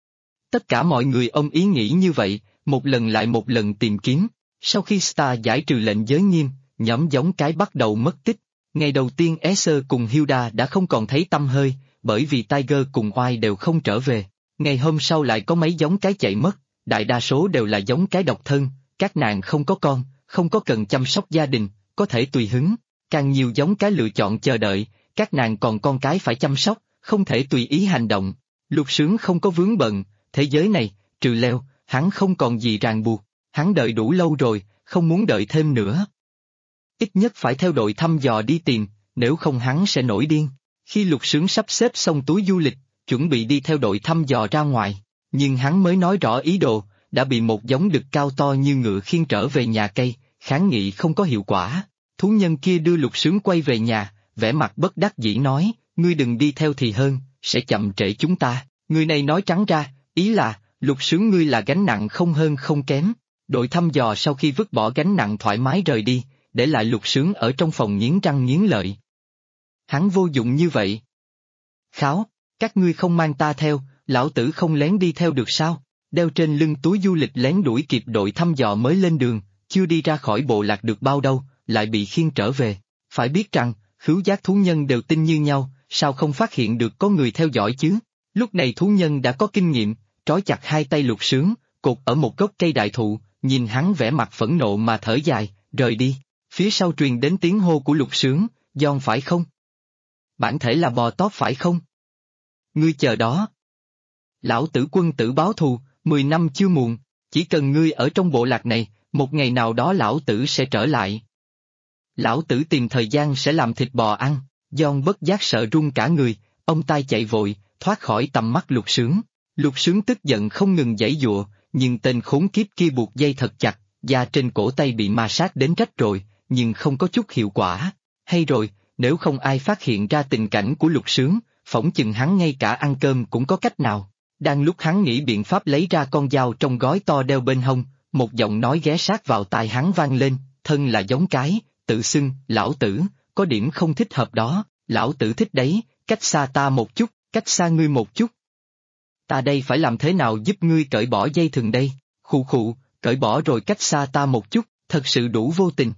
A: Tất cả mọi người ôm ý nghĩ như vậy, một lần lại một lần tìm kiếm. Sau khi Star giải trừ lệnh giới nghiêm, nhóm giống cái bắt đầu mất tích. Ngày đầu tiên Esther cùng Hilda đã không còn thấy tăm hơi, bởi vì Tiger cùng Oai đều không trở về. Ngày hôm sau lại có mấy giống cái chạy mất, đại đa số đều là giống cái độc thân, các nàng không có con, không có cần chăm sóc gia đình, có thể tùy hứng. Càng nhiều giống cái lựa chọn chờ đợi, các nàng còn con cái phải chăm sóc, không thể tùy ý hành động. Lục Sướng không có vướng bận, thế giới này, trừ Leo, hắn không còn gì ràng buộc, hắn đợi đủ lâu rồi, không muốn đợi thêm nữa. Ít nhất phải theo đội thăm dò đi tìm, nếu không hắn sẽ nổi điên. Khi Lục Sướng sắp xếp xong túi du lịch, chuẩn bị đi theo đội thăm dò ra ngoài, nhưng hắn mới nói rõ ý đồ, đã bị một giống đực cao to như ngựa khiêng trở về nhà cây, kháng nghị không có hiệu quả. Thú nhân kia đưa Lục Sướng quay về nhà, vẻ mặt bất đắc dĩ nói, ngươi đừng đi theo thì hơn, sẽ chậm trễ chúng ta. Người này nói trắng ra, ý là, Lục Sướng ngươi là gánh nặng không hơn không kém. Đội thăm dò sau khi vứt bỏ gánh nặng thoải mái rời đi, để lại Lục Sướng ở trong phòng nghiến răng nghiến lợi. Hắn vô dụng như vậy. Kháo, các ngươi không mang ta theo, lão tử không lén đi theo được sao? Đeo trên lưng túi du lịch lén đuổi kịp đội thăm dò mới lên đường, chưa đi ra khỏi bộ lạc được bao đâu, lại bị khiêng trở về. Phải biết rằng, khứu giác thú nhân đều tinh như nhau, sao không phát hiện được có người theo dõi chứ? Lúc này thú nhân đã có kinh nghiệm, trói chặt hai tay Lục Sướng, cột ở một gốc cây đại thụ, nhìn hắn vẻ mặt phẫn nộ mà thở dài, rời đi. Phía sau truyền đến tiếng hô của Lục Sướng, Giòn phải không? Bản thể là bò tóp phải không? Ngươi chờ đó. Lão tử quân tử báo thù, 10 năm chưa muộn, chỉ cần ngươi ở trong bộ lạc này, một ngày nào đó lão tử sẽ trở lại. Lão tử tìm thời gian sẽ làm thịt bò ăn, Giòn bất giác sợ run cả người, ông tai chạy vội, thoát khỏi tầm mắt Lục Sướng. Lục Sướng tức giận không ngừng giãy giụa, nhưng tên khốn kiếp kia buộc dây thật chặt, da trên cổ tay bị ma sát đến rách rồi, nhưng không có chút hiệu quả. Hay rồi, nếu không ai phát hiện ra tình cảnh của Lục Sướng, phỏng chừng hắn ngay cả ăn cơm cũng có cách nào. Đang lúc hắn nghĩ biện pháp lấy ra con dao trong gói to đeo bên hông, một giọng nói ghé sát vào tai hắn vang lên, thân là giống cái, tự xưng, lão tử, có điểm không thích hợp đó, lão tử thích đấy, cách xa ta một chút, cách xa ngươi một chút. Ta đây phải làm thế nào giúp ngươi cởi bỏ dây thừng đây? Khụ khụ, cởi bỏ rồi cách xa ta một chút, thật sự đủ vô tình.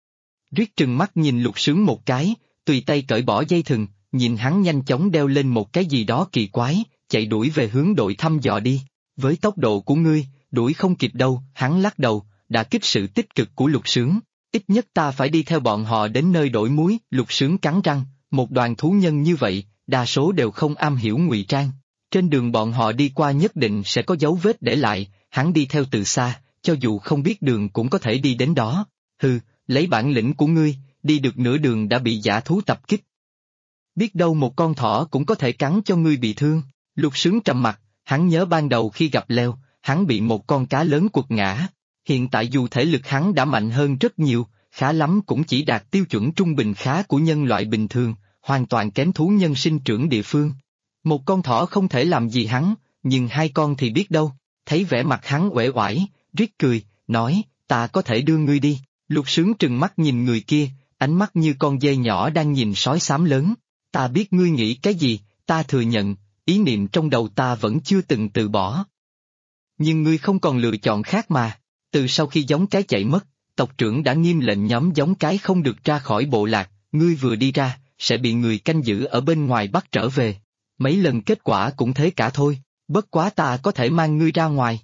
A: Riết trừng mắt nhìn Lục Sướng một cái, tùy tay cởi bỏ dây thừng, nhìn hắn nhanh chóng đeo lên một cái gì đó kỳ quái, chạy đuổi về hướng đội thăm dò đi. Với tốc độ của ngươi, đuổi không kịp đâu, hắn lắc đầu, đã kích sự tích cực của Lục Sướng. Ít nhất ta phải đi theo bọn họ đến nơi đổi muối, Lục Sướng cắn răng, một đoàn thú nhân như vậy, đa số đều không am hiểu ngụy trang. Trên đường bọn họ đi qua nhất định sẽ có dấu vết để lại, hắn đi theo từ xa, cho dù không biết đường cũng có thể đi đến đó. Hừ, lấy bản lĩnh của ngươi, đi được nửa đường đã bị dã thú tập kích. Biết đâu một con thỏ cũng có thể cắn cho ngươi bị thương. Lục Sướng trầm mặt, hắn nhớ ban đầu khi gặp Leo, hắn bị một con cá lớn quật ngã. Hiện tại dù thể lực hắn đã mạnh hơn rất nhiều, khá lắm cũng chỉ đạt tiêu chuẩn trung bình khá của nhân loại bình thường, hoàn toàn kém thú nhân sinh trưởng địa phương. Một con thỏ không thể làm gì hắn, nhưng hai con thì biết đâu. Thấy vẻ mặt hắn uể oải, riết cười, nói, ta có thể đưa ngươi đi. Lục Sướng trừng mắt nhìn người kia, ánh mắt như con dê nhỏ đang nhìn sói xám lớn. Ta biết ngươi nghĩ cái gì, ta thừa nhận, ý niệm trong đầu ta vẫn chưa từng từ bỏ. Nhưng ngươi không còn lựa chọn khác mà. Từ sau khi giống cái chạy mất, tộc trưởng đã nghiêm lệnh nhóm giống cái không được ra khỏi bộ lạc, ngươi vừa đi ra, sẽ bị người canh giữ ở bên ngoài bắt trở về. Mấy lần kết quả cũng thế cả thôi, bất quá ta có thể mang ngươi ra ngoài.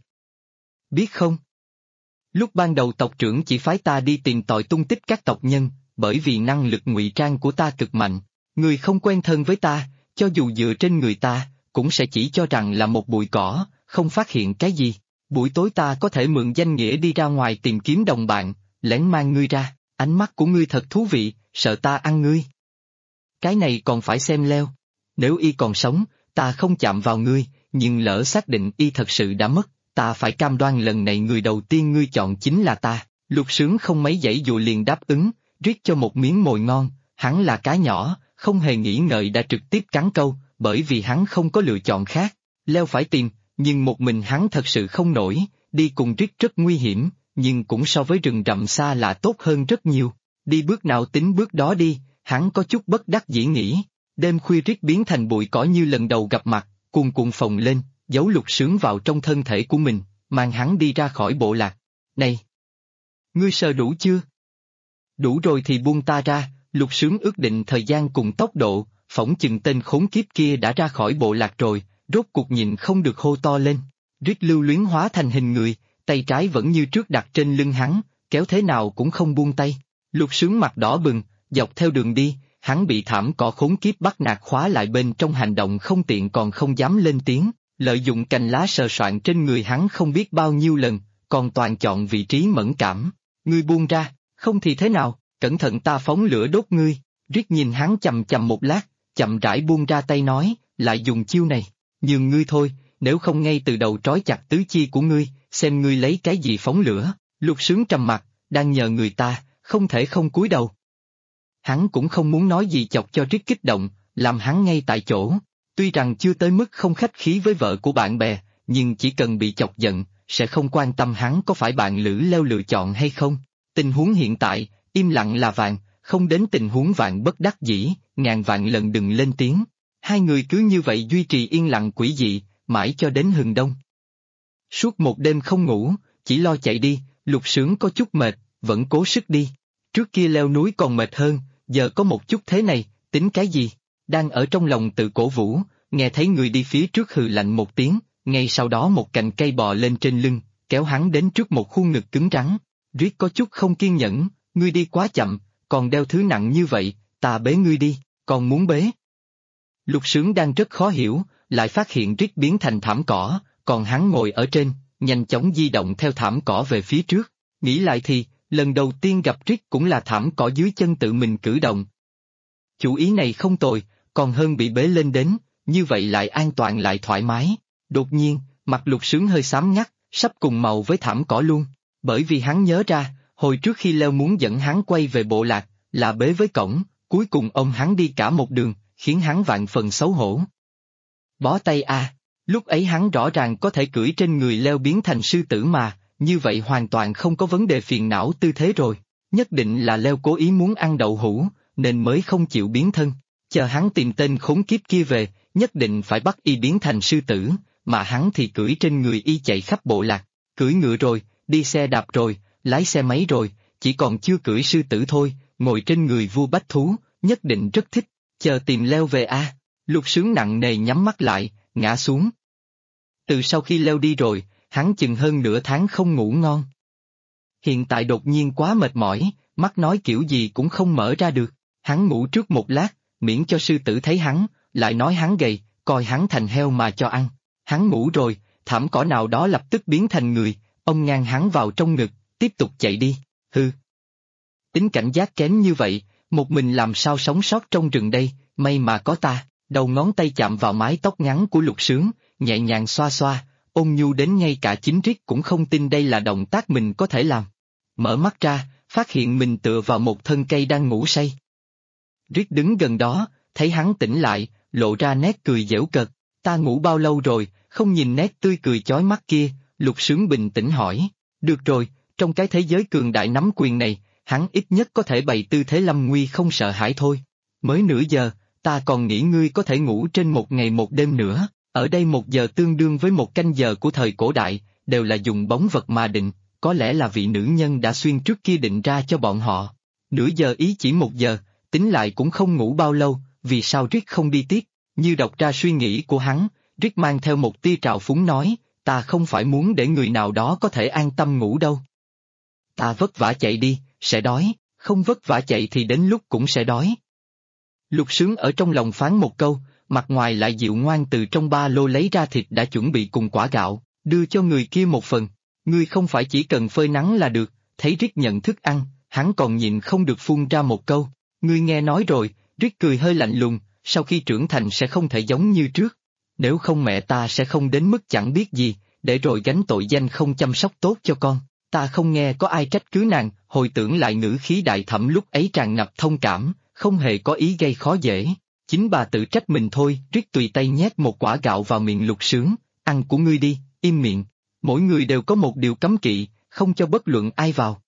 A: Biết không? Lúc ban đầu tộc trưởng chỉ phái ta đi tìm tòi tung tích các tộc nhân, bởi vì năng lực ngụy trang của ta cực mạnh, người không quen thân với ta, cho dù dựa trên người ta, cũng sẽ chỉ cho rằng là một bụi cỏ, không phát hiện cái gì. Buổi tối ta có thể mượn danh nghĩa đi ra ngoài tìm kiếm đồng bạn, lén mang ngươi ra, ánh mắt của ngươi thật thú vị, sợ ta ăn ngươi. Cái này còn phải xem Leo. Nếu y còn sống, ta không chạm vào ngươi, nhưng lỡ xác định y thật sự đã mất, ta phải cam đoan lần này người đầu tiên ngươi chọn chính là ta. Lục Sướng không mấy giãy dụa liền đáp ứng, riết cho một miếng mồi ngon, hắn là cá nhỏ, không hề nghĩ ngợi đã trực tiếp cắn câu, bởi vì hắn không có lựa chọn khác. Leo phải tìm, nhưng một mình hắn thật sự không nổi, đi cùng riết rất nguy hiểm, nhưng cũng so với rừng rậm xa là tốt hơn rất nhiều. Đi bước nào tính bước đó đi, hắn có chút bất đắc dĩ nghĩ. Đêm khuya riết biến thành bụi cỏ như lần đầu gặp mặt, cuồn cuộn phồng lên, giấu Lục Sướng vào trong thân thể của mình, mang hắn đi ra khỏi bộ lạc. Này! Ngươi sờ đủ chưa? Đủ rồi thì buông ta ra. Lục Sướng ước định thời gian cùng tốc độ, phỏng chừng tên khốn kiếp kia đã ra khỏi bộ lạc rồi, rốt cuộc nhịn không được hô to lên. Rick lưu luyến hóa thành hình người, tay trái vẫn như trước đặt trên lưng hắn, kéo thế nào cũng không buông tay. Lục Sướng mặt đỏ bừng, dọc theo đường đi, hắn bị thảm cỏ khốn kiếp bắt nạt khóa lại bên trong, hành động không tiện còn không dám lên tiếng, lợi dụng cành lá sờ soạn trên người hắn không biết bao nhiêu lần, còn toàn chọn vị trí mẫn cảm. Ngươi buông ra, không thì thế nào, cẩn thận ta phóng lửa đốt ngươi. Rick nhìn hắn chầm chầm một lát, chậm rãi buông ra tay nói, lại dùng chiêu này, nhường ngươi thôi, nếu không ngay từ đầu trói chặt tứ chi của ngươi, xem ngươi lấy cái gì phóng lửa. Lục Sướng trầm mặt, đang nhờ người ta, không thể không cúi đầu. Hắn cũng không muốn nói gì chọc cho Rick kích động, làm hắn ngay tại chỗ. Tuy rằng chưa tới mức không khách khí với vợ của bạn bè, nhưng chỉ cần bị chọc giận, sẽ không quan tâm hắn có phải bạn lữ leo lựa chọn hay không. Tình huống hiện tại, im lặng là vàng, không đến tình huống vạn bất đắc dĩ, ngàn vạn lần đừng lên tiếng. Hai người cứ như vậy duy trì yên lặng quỷ dị, mãi cho đến hừng đông. Suốt một đêm không ngủ, chỉ lo chạy đi, Lục Sướng có chút mệt, vẫn cố sức đi. Trước kia leo núi còn mệt hơn, giờ có một chút thế này, tính cái gì? Đang ở trong lòng tự cổ vũ, nghe thấy người đi phía trước hừ lạnh một tiếng, ngay sau đó một cành cây bò lên trên lưng, kéo hắn đến trước một khuôn ngực cứng rắn. Rick có chút không kiên nhẫn, ngươi đi quá chậm, còn đeo thứ nặng như vậy, ta bế ngươi đi, còn muốn bế. Lục Sướng đang rất khó hiểu, lại phát hiện Rick biến thành thảm cỏ, còn hắn ngồi ở trên, nhanh chóng di động theo thảm cỏ về phía trước. Nghĩ lại thì, lần đầu tiên gặp Rick cũng là thảm cỏ dưới chân tự mình cử động. Chủ ý này không tồi, còn hơn bị bế lên đến, như vậy lại an toàn lại thoải mái. Đột nhiên, mặt Lục Sướng hơi xám ngắt, sắp cùng màu với thảm cỏ luôn, bởi vì hắn nhớ ra, hồi trước khi leo muốn dẫn hắn quay về bộ lạc, là bế với cổng, cuối cùng ông hắn đi cả một đường, khiến hắn vạn phần xấu hổ. Bó tay à, lúc ấy hắn rõ ràng có thể cưỡi trên người leo biến thành sư tử mà, như vậy hoàn toàn không có vấn đề phiền não tư thế rồi, nhất định là leo cố ý muốn ăn đậu hũ, nên mới không chịu biến thân, chờ hắn tìm tên khốn kiếp kia về, nhất định phải bắt y biến thành sư tử, mà hắn thì cưỡi trên người y chạy khắp bộ lạc, cưỡi ngựa rồi, đi xe đạp rồi, lái xe máy rồi, chỉ còn chưa cưỡi sư tử thôi, ngồi trên người vua bách thú, nhất định rất thích, chờ tìm leo về a. Lục Sướng nặng nề nhắm mắt lại, ngã xuống. Từ sau khi leo đi rồi, hắn chừng hơn nửa tháng không ngủ ngon. Hiện tại đột nhiên quá mệt mỏi, mắt nói kiểu gì cũng không mở ra được, hắn ngủ trước một lát, miễn cho sư tử thấy hắn, lại nói hắn gầy, coi hắn thành heo mà cho ăn. Hắn ngủ rồi, thảm cỏ nào đó lập tức biến thành người, ông ngang hắn vào trong ngực, tiếp tục chạy đi, hư. Tính cảnh giác kém như vậy, một mình làm sao sống sót trong rừng đây, may mà có ta. Đầu ngón tay chạm vào mái tóc ngắn của Lục Sướng, nhẹ nhàng xoa xoa, ôn nhu đến ngay cả chính Rick cũng không tin đây là động tác mình có thể làm. Mở mắt ra, phát hiện mình tựa vào một thân cây đang ngủ say. Rick đứng gần đó, thấy hắn tỉnh lại, lộ ra nét cười giễu cợt. Ta ngủ bao lâu rồi, không nhìn nét tươi cười chói mắt kia, Lục Sướng bình tĩnh hỏi. Được rồi, trong cái thế giới cường đại nắm quyền này, hắn ít nhất có thể bày tư thế lâm nguy không sợ hãi thôi. Mới nửa giờ, ta còn nghĩ ngươi có thể ngủ trên một ngày một đêm nữa, ở đây 1 giờ tương đương với 1 canh giờ của thời cổ đại, đều là dùng bóng vật mà định, có lẽ là vị nữ nhân đã xuyên trước kia định ra cho bọn họ. Nửa giờ ý chỉ 1 giờ, tính lại cũng không ngủ bao lâu, vì sao Rick không đi tiếp, như đọc ra suy nghĩ của hắn, Rick mang theo một tia trào phúng nói, ta không phải muốn để người nào đó có thể an tâm ngủ đâu. Ta vất vả chạy đi, sẽ đói, không vất vả chạy thì đến lúc cũng sẽ đói. Lục Sướng ở trong lòng phán một câu, mặt ngoài lại dịu ngoan từ trong ba lô lấy ra thịt đã chuẩn bị cùng quả gạo, đưa cho người kia một phần. Ngươi không phải chỉ cần phơi nắng là được, thấy Rick nhận thức ăn, hắn còn nhịn không được phun ra một câu. Ngươi nghe nói rồi, Rick cười hơi lạnh lùng, sau khi trưởng thành sẽ không thể giống như trước. Nếu không mẹ ta sẽ không đến mức chẳng biết gì, để rồi gánh tội danh không chăm sóc tốt cho con. Ta không nghe có ai trách cứ nàng, hồi tưởng lại ngữ khí đại thẩm lúc ấy tràn ngập thông cảm, không hề có ý gây khó dễ. Chính bà tự trách mình thôi. Rick tùy tay nhét một quả gạo vào miệng Lục Sướng, ăn của ngươi đi, im miệng. Mỗi người đều có một điều cấm kỵ, không cho bất luận ai vào.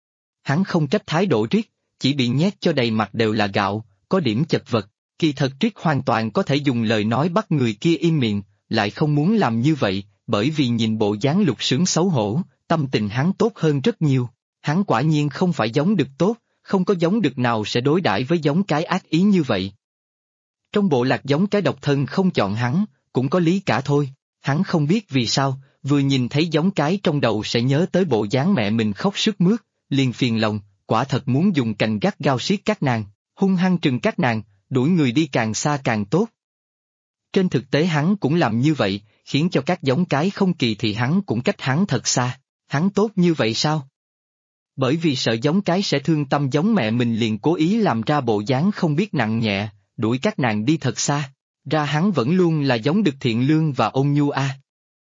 A: Hắn không trách thái độ Rick, chỉ bị nhét cho đầy mặt đều là gạo, có điểm chật vật. Kỳ thật Rick hoàn toàn có thể dùng lời nói bắt người kia im miệng, lại không muốn làm như vậy, bởi vì nhìn bộ dáng Lục Sướng xấu hổ, tâm tình hắn tốt hơn rất nhiều. Hắn quả nhiên không phải giống đực tốt, không có giống đực nào sẽ đối đãi với giống cái ác ý như vậy. Trong bộ lạc giống cái độc thân không chọn hắn, cũng có lý cả thôi. Hắn không biết vì sao, vừa nhìn thấy giống cái trong đầu sẽ nhớ tới bộ dáng mẹ mình khóc sướt mướt, liền phiền lòng, quả thật muốn dùng cành gắt gao siết các nàng, hung hăng trừng các nàng, đuổi người đi càng xa càng tốt. Trên thực tế hắn cũng làm như vậy, khiến cho các giống cái không kỳ thì hắn cũng cách hắn thật xa. Hắn tốt như vậy sao? Bởi vì sợ giống cái sẽ thương tâm giống mẹ mình liền cố ý làm ra bộ dáng không biết nặng nhẹ, đuổi các nàng đi thật xa. Ra hắn vẫn luôn là giống được thiện lương và ôn nhu a.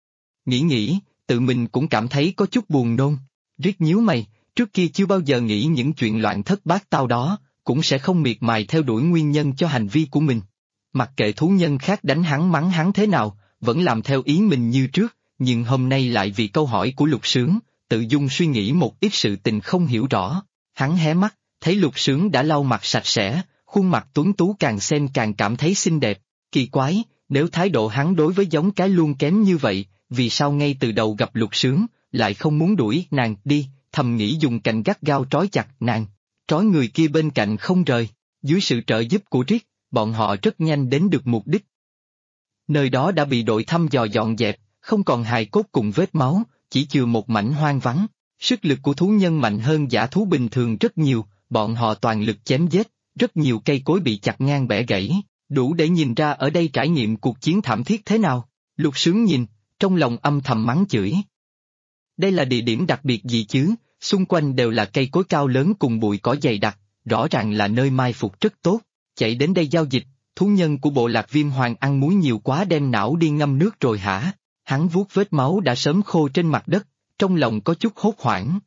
A: Nghĩ, tự mình cũng cảm thấy có chút buồn nôn. Riết nhíu mày, trước kia chưa bao giờ nghĩ những chuyện loạn thất bát tao đó, cũng sẽ không miệt mài theo đuổi nguyên nhân cho hành vi của mình. Mặc kệ thú nhân khác đánh hắn mắng hắn thế nào, vẫn làm theo ý mình như trước, nhưng hôm nay lại vì câu hỏi của Lục Sướng, tự dung suy nghĩ một ít sự tình không hiểu rõ. Hắn hé mắt, thấy Lục Sướng đã lau mặt sạch sẽ, khuôn mặt tuấn tú càng xem càng cảm thấy xinh đẹp. Kỳ quái, nếu thái độ hắn đối với giống cái luôn kém như vậy, vì sao ngay từ đầu gặp Lục Sướng, lại không muốn đuổi nàng đi, thầm nghĩ dùng cành gắt gao trói chặt nàng, trói người kia bên cạnh không rời. Dưới sự trợ giúp của Rick, bọn họ rất nhanh đến được mục đích. Nơi đó đã bị đội thăm dò dọn dẹp, không còn hài cốt cùng vết máu, chỉ chừa một mảnh hoang vắng. Sức lực của thú nhân mạnh hơn dã thú bình thường rất nhiều, bọn họ toàn lực chém giết, rất nhiều cây cối bị chặt ngang bẻ gãy, đủ để nhìn ra ở đây trải nghiệm cuộc chiến thảm thiết thế nào. Lục Sướng nhìn, trong lòng âm thầm mắng chửi. Đây là địa điểm đặc biệt gì chứ, xung quanh đều là cây cối cao lớn cùng bụi cỏ dày đặc, rõ ràng là nơi mai phục rất tốt, chạy đến đây giao dịch, thú nhân của bộ lạc Viêm Hoàng ăn muối nhiều quá đem não đi ngâm nước rồi hả? Hắn vuốt vết máu đã sớm khô trên mặt đất, trong lòng có chút hốt hoảng.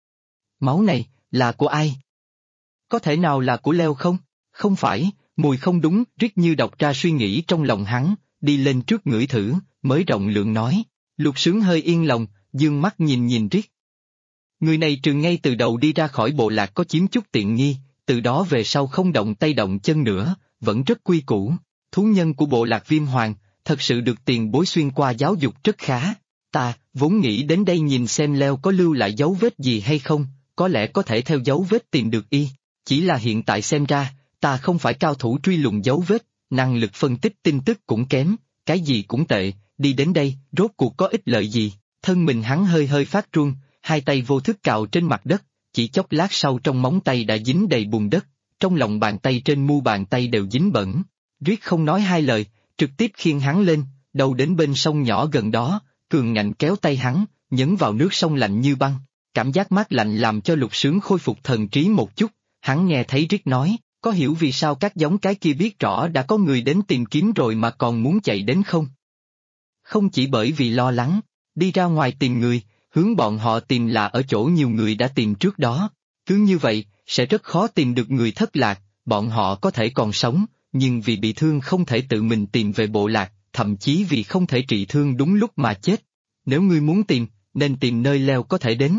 A: Máu này, là của ai? Có thể nào là của Leo không? Không phải, mùi không đúng, Rick như đọc ra suy nghĩ trong lòng hắn, đi lên trước ngửi thử, mới rộng lượng nói. Lục Sướng hơi yên lòng, dương mắt nhìn Rick. Người này trừ ngay từ đầu đi ra khỏi bộ lạc có chiếm chút tiện nghi, từ đó về sau không động tay động chân nữa, vẫn rất quy củ. Thú nhân của bộ lạc Viêm Hoàng, thật sự được tiền bối xuyên qua giáo dục rất khá. Ta, vốn nghĩ đến đây nhìn xem Leo có lưu lại dấu vết gì hay không, có lẽ có thể theo dấu vết tìm được y. Chỉ là hiện tại xem ra, ta không phải cao thủ truy lùng dấu vết, năng lực phân tích tin tức cũng kém, cái gì cũng tệ, đi đến đây, rốt cuộc có ích lợi gì. Thân mình hắn hơi phát run, hai tay vô thức cào trên mặt đất, chỉ chốc lát sau trong móng tay đã dính đầy bùn đất, trong lòng bàn tay trên mu bàn tay đều dính bẩn. Rick không nói hai lời, trực tiếp khiêng hắn lên, đầu đến bên sông nhỏ gần đó, cường ngạnh kéo tay hắn, nhấn vào nước sông lạnh như băng. Cảm giác mát lạnh làm cho Lục Sướng khôi phục thần trí một chút, hắn nghe thấy Rick nói, có hiểu vì sao các giống cái kia biết rõ đã có người đến tìm kiếm rồi mà còn muốn chạy đến không? Không chỉ bởi vì lo lắng, đi ra ngoài tìm người, hướng bọn họ tìm là ở chỗ nhiều người đã tìm trước đó. Cứ như vậy, sẽ rất khó tìm được người thất lạc, bọn họ có thể còn sống, nhưng vì bị thương không thể tự mình tìm về bộ lạc, thậm chí vì không thể trị thương đúng lúc mà chết. Nếu ngươi muốn tìm, nên tìm nơi Leo có thể đến.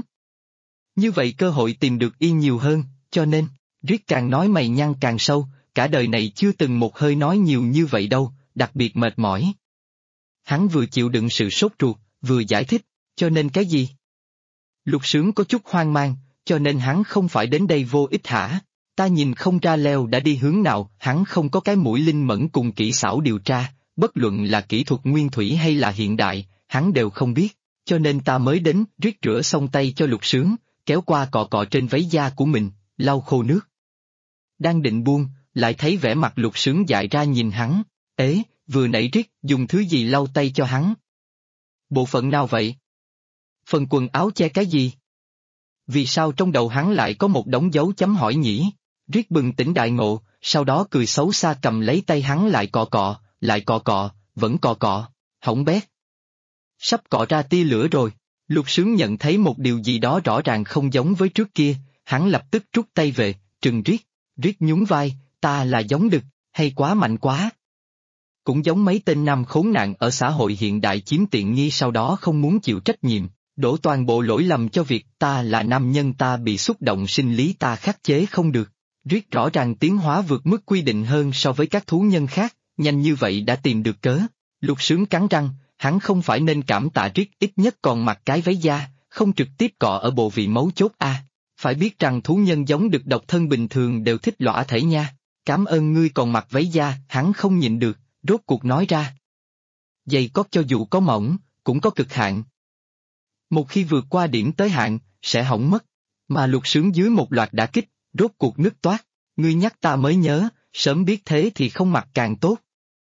A: Như vậy cơ hội tìm được y nhiều hơn, cho nên, Rick càng nói mày nhăn càng sâu, cả đời này chưa từng một hơi nói nhiều như vậy đâu, đặc biệt mệt mỏi. Hắn vừa chịu đựng sự sốt ruột, vừa giải thích, cho nên cái gì? Lục Sướng có chút hoang mang, cho nên hắn không phải đến đây vô ích hả? Ta nhìn không ra Leo đã đi hướng nào, hắn không có cái mũi linh mẫn cùng kỹ xảo điều tra, bất luận là kỹ thuật nguyên thủy hay là hiện đại, hắn đều không biết, cho nên ta mới đến. Rick rửa xong tay cho Lục Sướng, kéo qua cọ cọ trên váy da của mình, lau khô nước. Đang định buông, lại thấy vẻ mặt Lục Sướng dại ra nhìn hắn, ế, vừa nãy Rick dùng thứ gì lau tay cho hắn? Bộ phận nào vậy? Phần quần áo che cái gì? Vì sao trong đầu hắn lại có một đống dấu chấm hỏi nhỉ? Rick bừng tỉnh đại ngộ, sau đó cười xấu xa cầm lấy tay hắn lại cọ cọ, vẫn cọ cọ, hỏng bét. Sắp cọ ra tia lửa rồi. Lục Sướng nhận thấy một điều gì đó rõ ràng không giống với trước kia, hắn lập tức rút tay về, trừng Rick. Rick nhún vai, ta là giống đực, hay quá mạnh quá. Cũng giống mấy tên nam khốn nạn ở xã hội hiện đại chiếm tiện nghi sau đó không muốn chịu trách nhiệm, đổ toàn bộ lỗi lầm cho việc ta là nam nhân ta bị xúc động sinh lý ta khắc chế không được. Rick rõ ràng tiến hóa vượt mức quy định hơn so với các thú nhân khác, nhanh như vậy đã tìm được cớ. Lục Sướng cắn răng, hắn không phải nên cảm tạ Rick ít nhất còn mặc cái váy da, không trực tiếp cọ ở bộ vị mấu chốt a. Phải biết rằng thú nhân giống được độc thân bình thường đều thích lõa thể nha. Cảm ơn ngươi còn mặc váy da, hắn không nhịn được, rốt cuộc nói ra. Giày cót cho dù có mỏng, cũng có cực hạn. Một khi vượt qua điểm tới hạn, sẽ hỏng mất. Mà Lục Sướng dưới một loạt đả kích, rốt cuộc nứt toát. Ngươi nhắc ta mới nhớ, sớm biết thế thì không mặc càng tốt.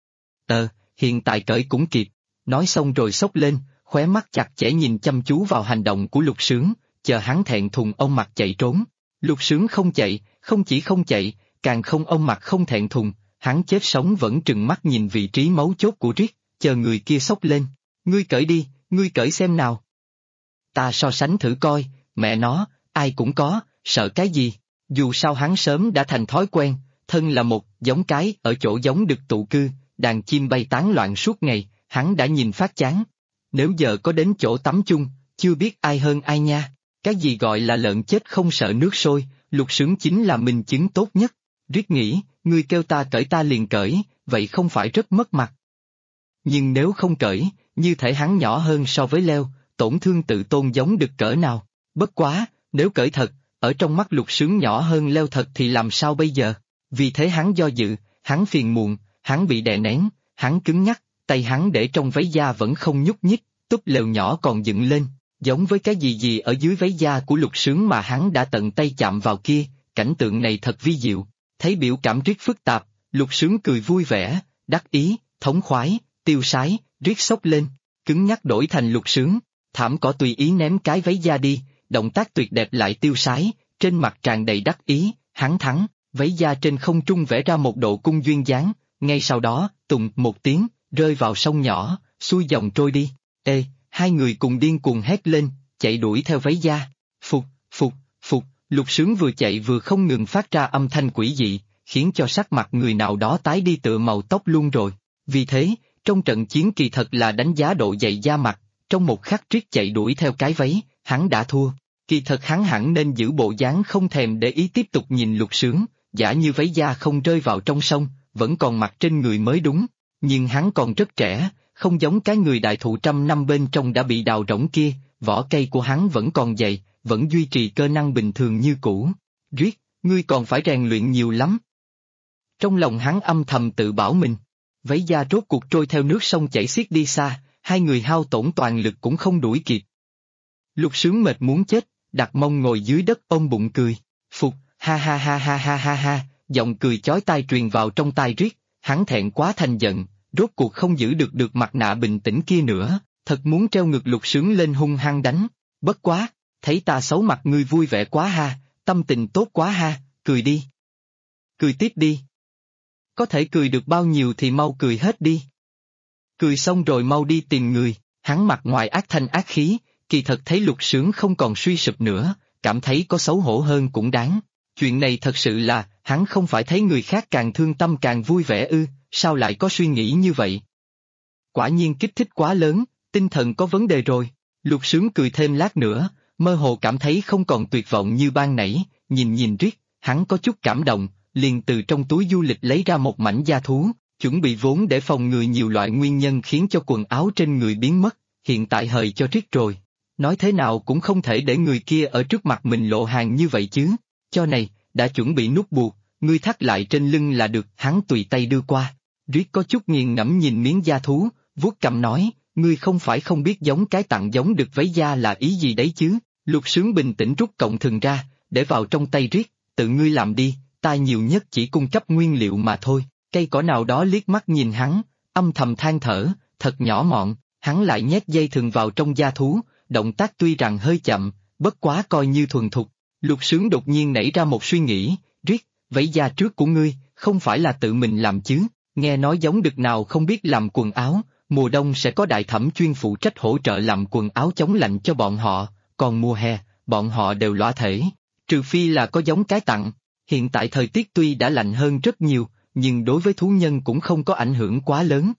A: Hiện tại cởi cũng kịp. Nói xong rồi xốc lên, khóe mắt chặt chẽ nhìn chăm chú vào hành động của Lục Sướng, chờ hắn thẹn thùng ông mặt chạy trốn. Lục Sướng không chạy, không chỉ không chạy, càng không ông mặt không thẹn thùng, hắn chết sống vẫn trừng mắt nhìn vị trí mấu chốt của Riết, chờ người kia xốc lên. Ngươi cởi đi, ngươi cởi xem nào. Ta so sánh thử coi, mẹ nó, ai cũng có, sợ cái gì. Dù sao hắn sớm đã thành thói quen, thân là một giống cái ở chỗ giống đực tụ cư, đàn chim bay tán loạn suốt ngày, hắn đã nhìn phát chán. Nếu giờ có đến chỗ tắm chung, chưa biết ai hơn ai nha. Cái gì gọi là lợn chết không sợ nước sôi, Lục Sướng chính là minh chứng tốt nhất. Riết nghĩ, ngươi kêu ta cởi ta liền cởi, vậy không phải rất mất mặt. Nhưng nếu không cởi, như thể hắn nhỏ hơn so với Leo, tổn thương tự tôn giống đực cỡ nào. Bất quá, nếu cởi thật, ở trong mắt Lục Sướng nhỏ hơn Leo thật thì làm sao bây giờ? Vì thế hắn do dự, hắn phiền muộn, hắn bị đè nén, hắn cứng nhắc, tay hắn để trong váy da vẫn không nhúc nhích, túp lều nhỏ còn dựng lên, giống với cái gì ở dưới váy da của Lục Sướng mà hắn đã tận tay chạm vào kia, cảnh tượng này thật vi diệu. Thấy biểu cảm Riết phức tạp, Lục Sướng cười vui vẻ, đắc ý, thống khoái, tiêu sái, Riết xốc lên, cứng nhắc đổi thành Lục Sướng, thảm cỏ tùy ý ném cái váy da đi, động tác tuyệt đẹp lại tiêu sái, trên mặt tràn đầy đắc ý, hắn thắng, váy da trên không trung vẽ ra một độ cung duyên dáng, ngay sau đó, tùng một tiếng, rơi vào sông nhỏ, xuôi dòng trôi đi. Hai người cùng điên cuồng hét lên, chạy đuổi theo váy da. Phục, phục, phục, Lục Sướng vừa chạy vừa không ngừng phát ra âm thanh quỷ dị, khiến cho sắc mặt người nào đó tái đi tựa màu tóc luôn rồi. Vì thế, trong trận chiến kỳ thật là đánh giá độ dày da mặt, trong một khắc Riết chạy đuổi theo cái váy, hắn đã thua. Kỳ thật hắn hẳn nên giữ bộ dáng không thèm để ý tiếp tục nhìn Lục Sướng, giả như váy da không rơi vào trong sông, vẫn còn mặc trên người mới đúng. Nhưng hắn còn rất trẻ, không giống cái người đại thụ trăm năm bên trong đã bị đào rỗng kia, vỏ cây của hắn vẫn còn dày, vẫn duy trì cơ năng bình thường như cũ. Riết, ngươi còn phải rèn luyện nhiều lắm. Trong lòng hắn âm thầm tự bảo mình. Váy da rốt cuộc trôi theo nước sông chảy xiết đi xa, hai người hao tổn toàn lực cũng không đuổi kịp. Lục Sướng mệt muốn chết, đặt mông ngồi dưới đất ôm bụng cười. Phục, ha ha ha ha ha ha ha, giọng cười chói tai truyền vào trong tai Riết, hắn thẹn quá thành giận, rốt cuộc không giữ được mặt nạ bình tĩnh kia nữa, thật muốn treo ngực Lục Sướng lên hung hăng đánh. Bất quá, thấy ta xấu mặt ngươi vui vẻ quá ha, tâm tình tốt quá ha, cười đi. Cười tiếp đi. Có thể cười được bao nhiêu thì mau cười hết đi. Cười xong rồi mau đi tìm người, hắn mặt ngoài ác thanh ác khí, kỳ thật thấy Lục Sướng không còn suy sụp nữa, cảm thấy có xấu hổ hơn cũng đáng. Chuyện này thật sự là, hắn không phải thấy người khác càng thương tâm càng vui vẻ ư, sao lại có suy nghĩ như vậy? Quả nhiên kích thích quá lớn, tinh thần có vấn đề rồi. Lục Sướng cười thêm lát nữa, mơ hồ cảm thấy không còn tuyệt vọng như ban nãy, nhìn Riết, hắn có chút cảm động, liền từ trong túi du lịch lấy ra một mảnh da thú, chuẩn bị vốn để phòng ngừa nhiều loại nguyên nhân khiến cho quần áo trên người biến mất, hiện tại hời cho Riết rồi. Nói thế nào cũng không thể để người kia ở trước mặt mình lộ hàng như vậy chứ, cho này, đã chuẩn bị nút buộc, ngươi thắt lại trên lưng là được, hắn tùy tay đưa qua. Riết có chút nghiền ngẫm nhìn miếng da thú, vuốt cằm nói, ngươi không phải không biết giống cái tặng giống được váy da là ý gì đấy chứ. Lục Sướng bình tĩnh rút cọng thừng ra, để vào trong tay Riết, tự ngươi làm đi, ta nhiều nhất chỉ cung cấp nguyên liệu mà thôi. Cây cỏ nào đó liếc mắt nhìn hắn, âm thầm than thở, thật nhỏ mọn, hắn lại nhét dây thừng vào trong da thú, động tác tuy rằng hơi chậm, bất quá coi như thuần thục. Lục Sướng đột nhiên nảy ra một suy nghĩ, Riết, váy da trước của ngươi, không phải là tự mình làm chứ, nghe nói giống đực nào không biết làm quần áo, mùa đông sẽ có đại thẩm chuyên phụ trách hỗ trợ làm quần áo chống lạnh cho bọn họ, còn mùa hè, bọn họ đều lõa thể, trừ phi là có giống cái tặng. Hiện tại thời tiết tuy đã lạnh hơn rất nhiều, nhưng đối với thú nhân cũng không có ảnh hưởng quá lớn.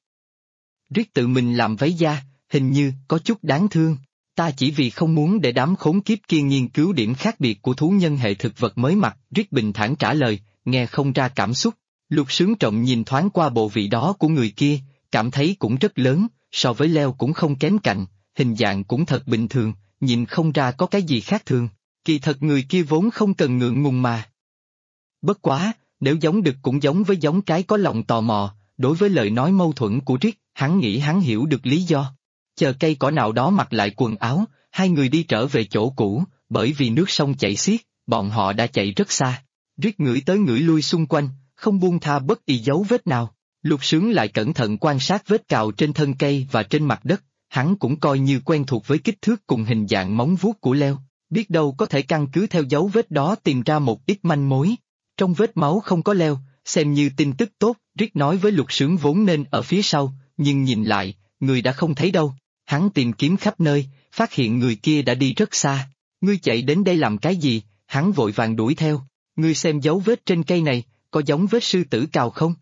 A: Riết tự mình làm váy da, hình như có chút đáng thương. Ta chỉ vì không muốn để đám khốn kiếp kia nghiên cứu điểm khác biệt của thú nhân hệ thực vật mới mặc, Riết bình thản trả lời, nghe không ra cảm xúc. Lục Sướng trọng nhìn thoáng qua bộ vị đó của người kia, cảm thấy cũng rất lớn, so với Leo cũng không kém cạnh, hình dạng cũng thật bình thường, nhìn không ra có cái gì khác thường. Kỳ thật người kia vốn không cần ngượng ngùng mà. Bất quá, Nếu giống đực cũng giống với giống cái có lòng tò mò, đối với lời nói mâu thuẫn của Rick, hắn nghĩ hắn hiểu được lý do. Chờ cây cỏ nào đó mặc lại quần áo, hai người đi trở về chỗ cũ, bởi vì nước sông chảy xiết, bọn họ đã chạy rất xa. Rick ngửi tới ngửi lui xung quanh, không buông tha bất kỳ dấu vết nào. Lục Sướng lại cẩn thận quan sát vết cào trên thân cây và trên mặt đất, hắn cũng coi như quen thuộc với kích thước cùng hình dạng móng vuốt của leo, biết đâu có thể căn cứ theo dấu vết đó tìm ra một ít manh mối. Trong vết máu không có leo, xem như tin tức tốt, Rick nói với Lục Sướng vốn nên ở phía sau, nhưng nhìn lại, người đã không thấy đâu. Hắn tìm kiếm khắp nơi, phát hiện người kia đã đi rất xa. Ngươi chạy đến đây làm cái gì? Hắn vội vàng đuổi theo. Ngươi xem dấu vết trên cây này, có giống vết sư tử cào không?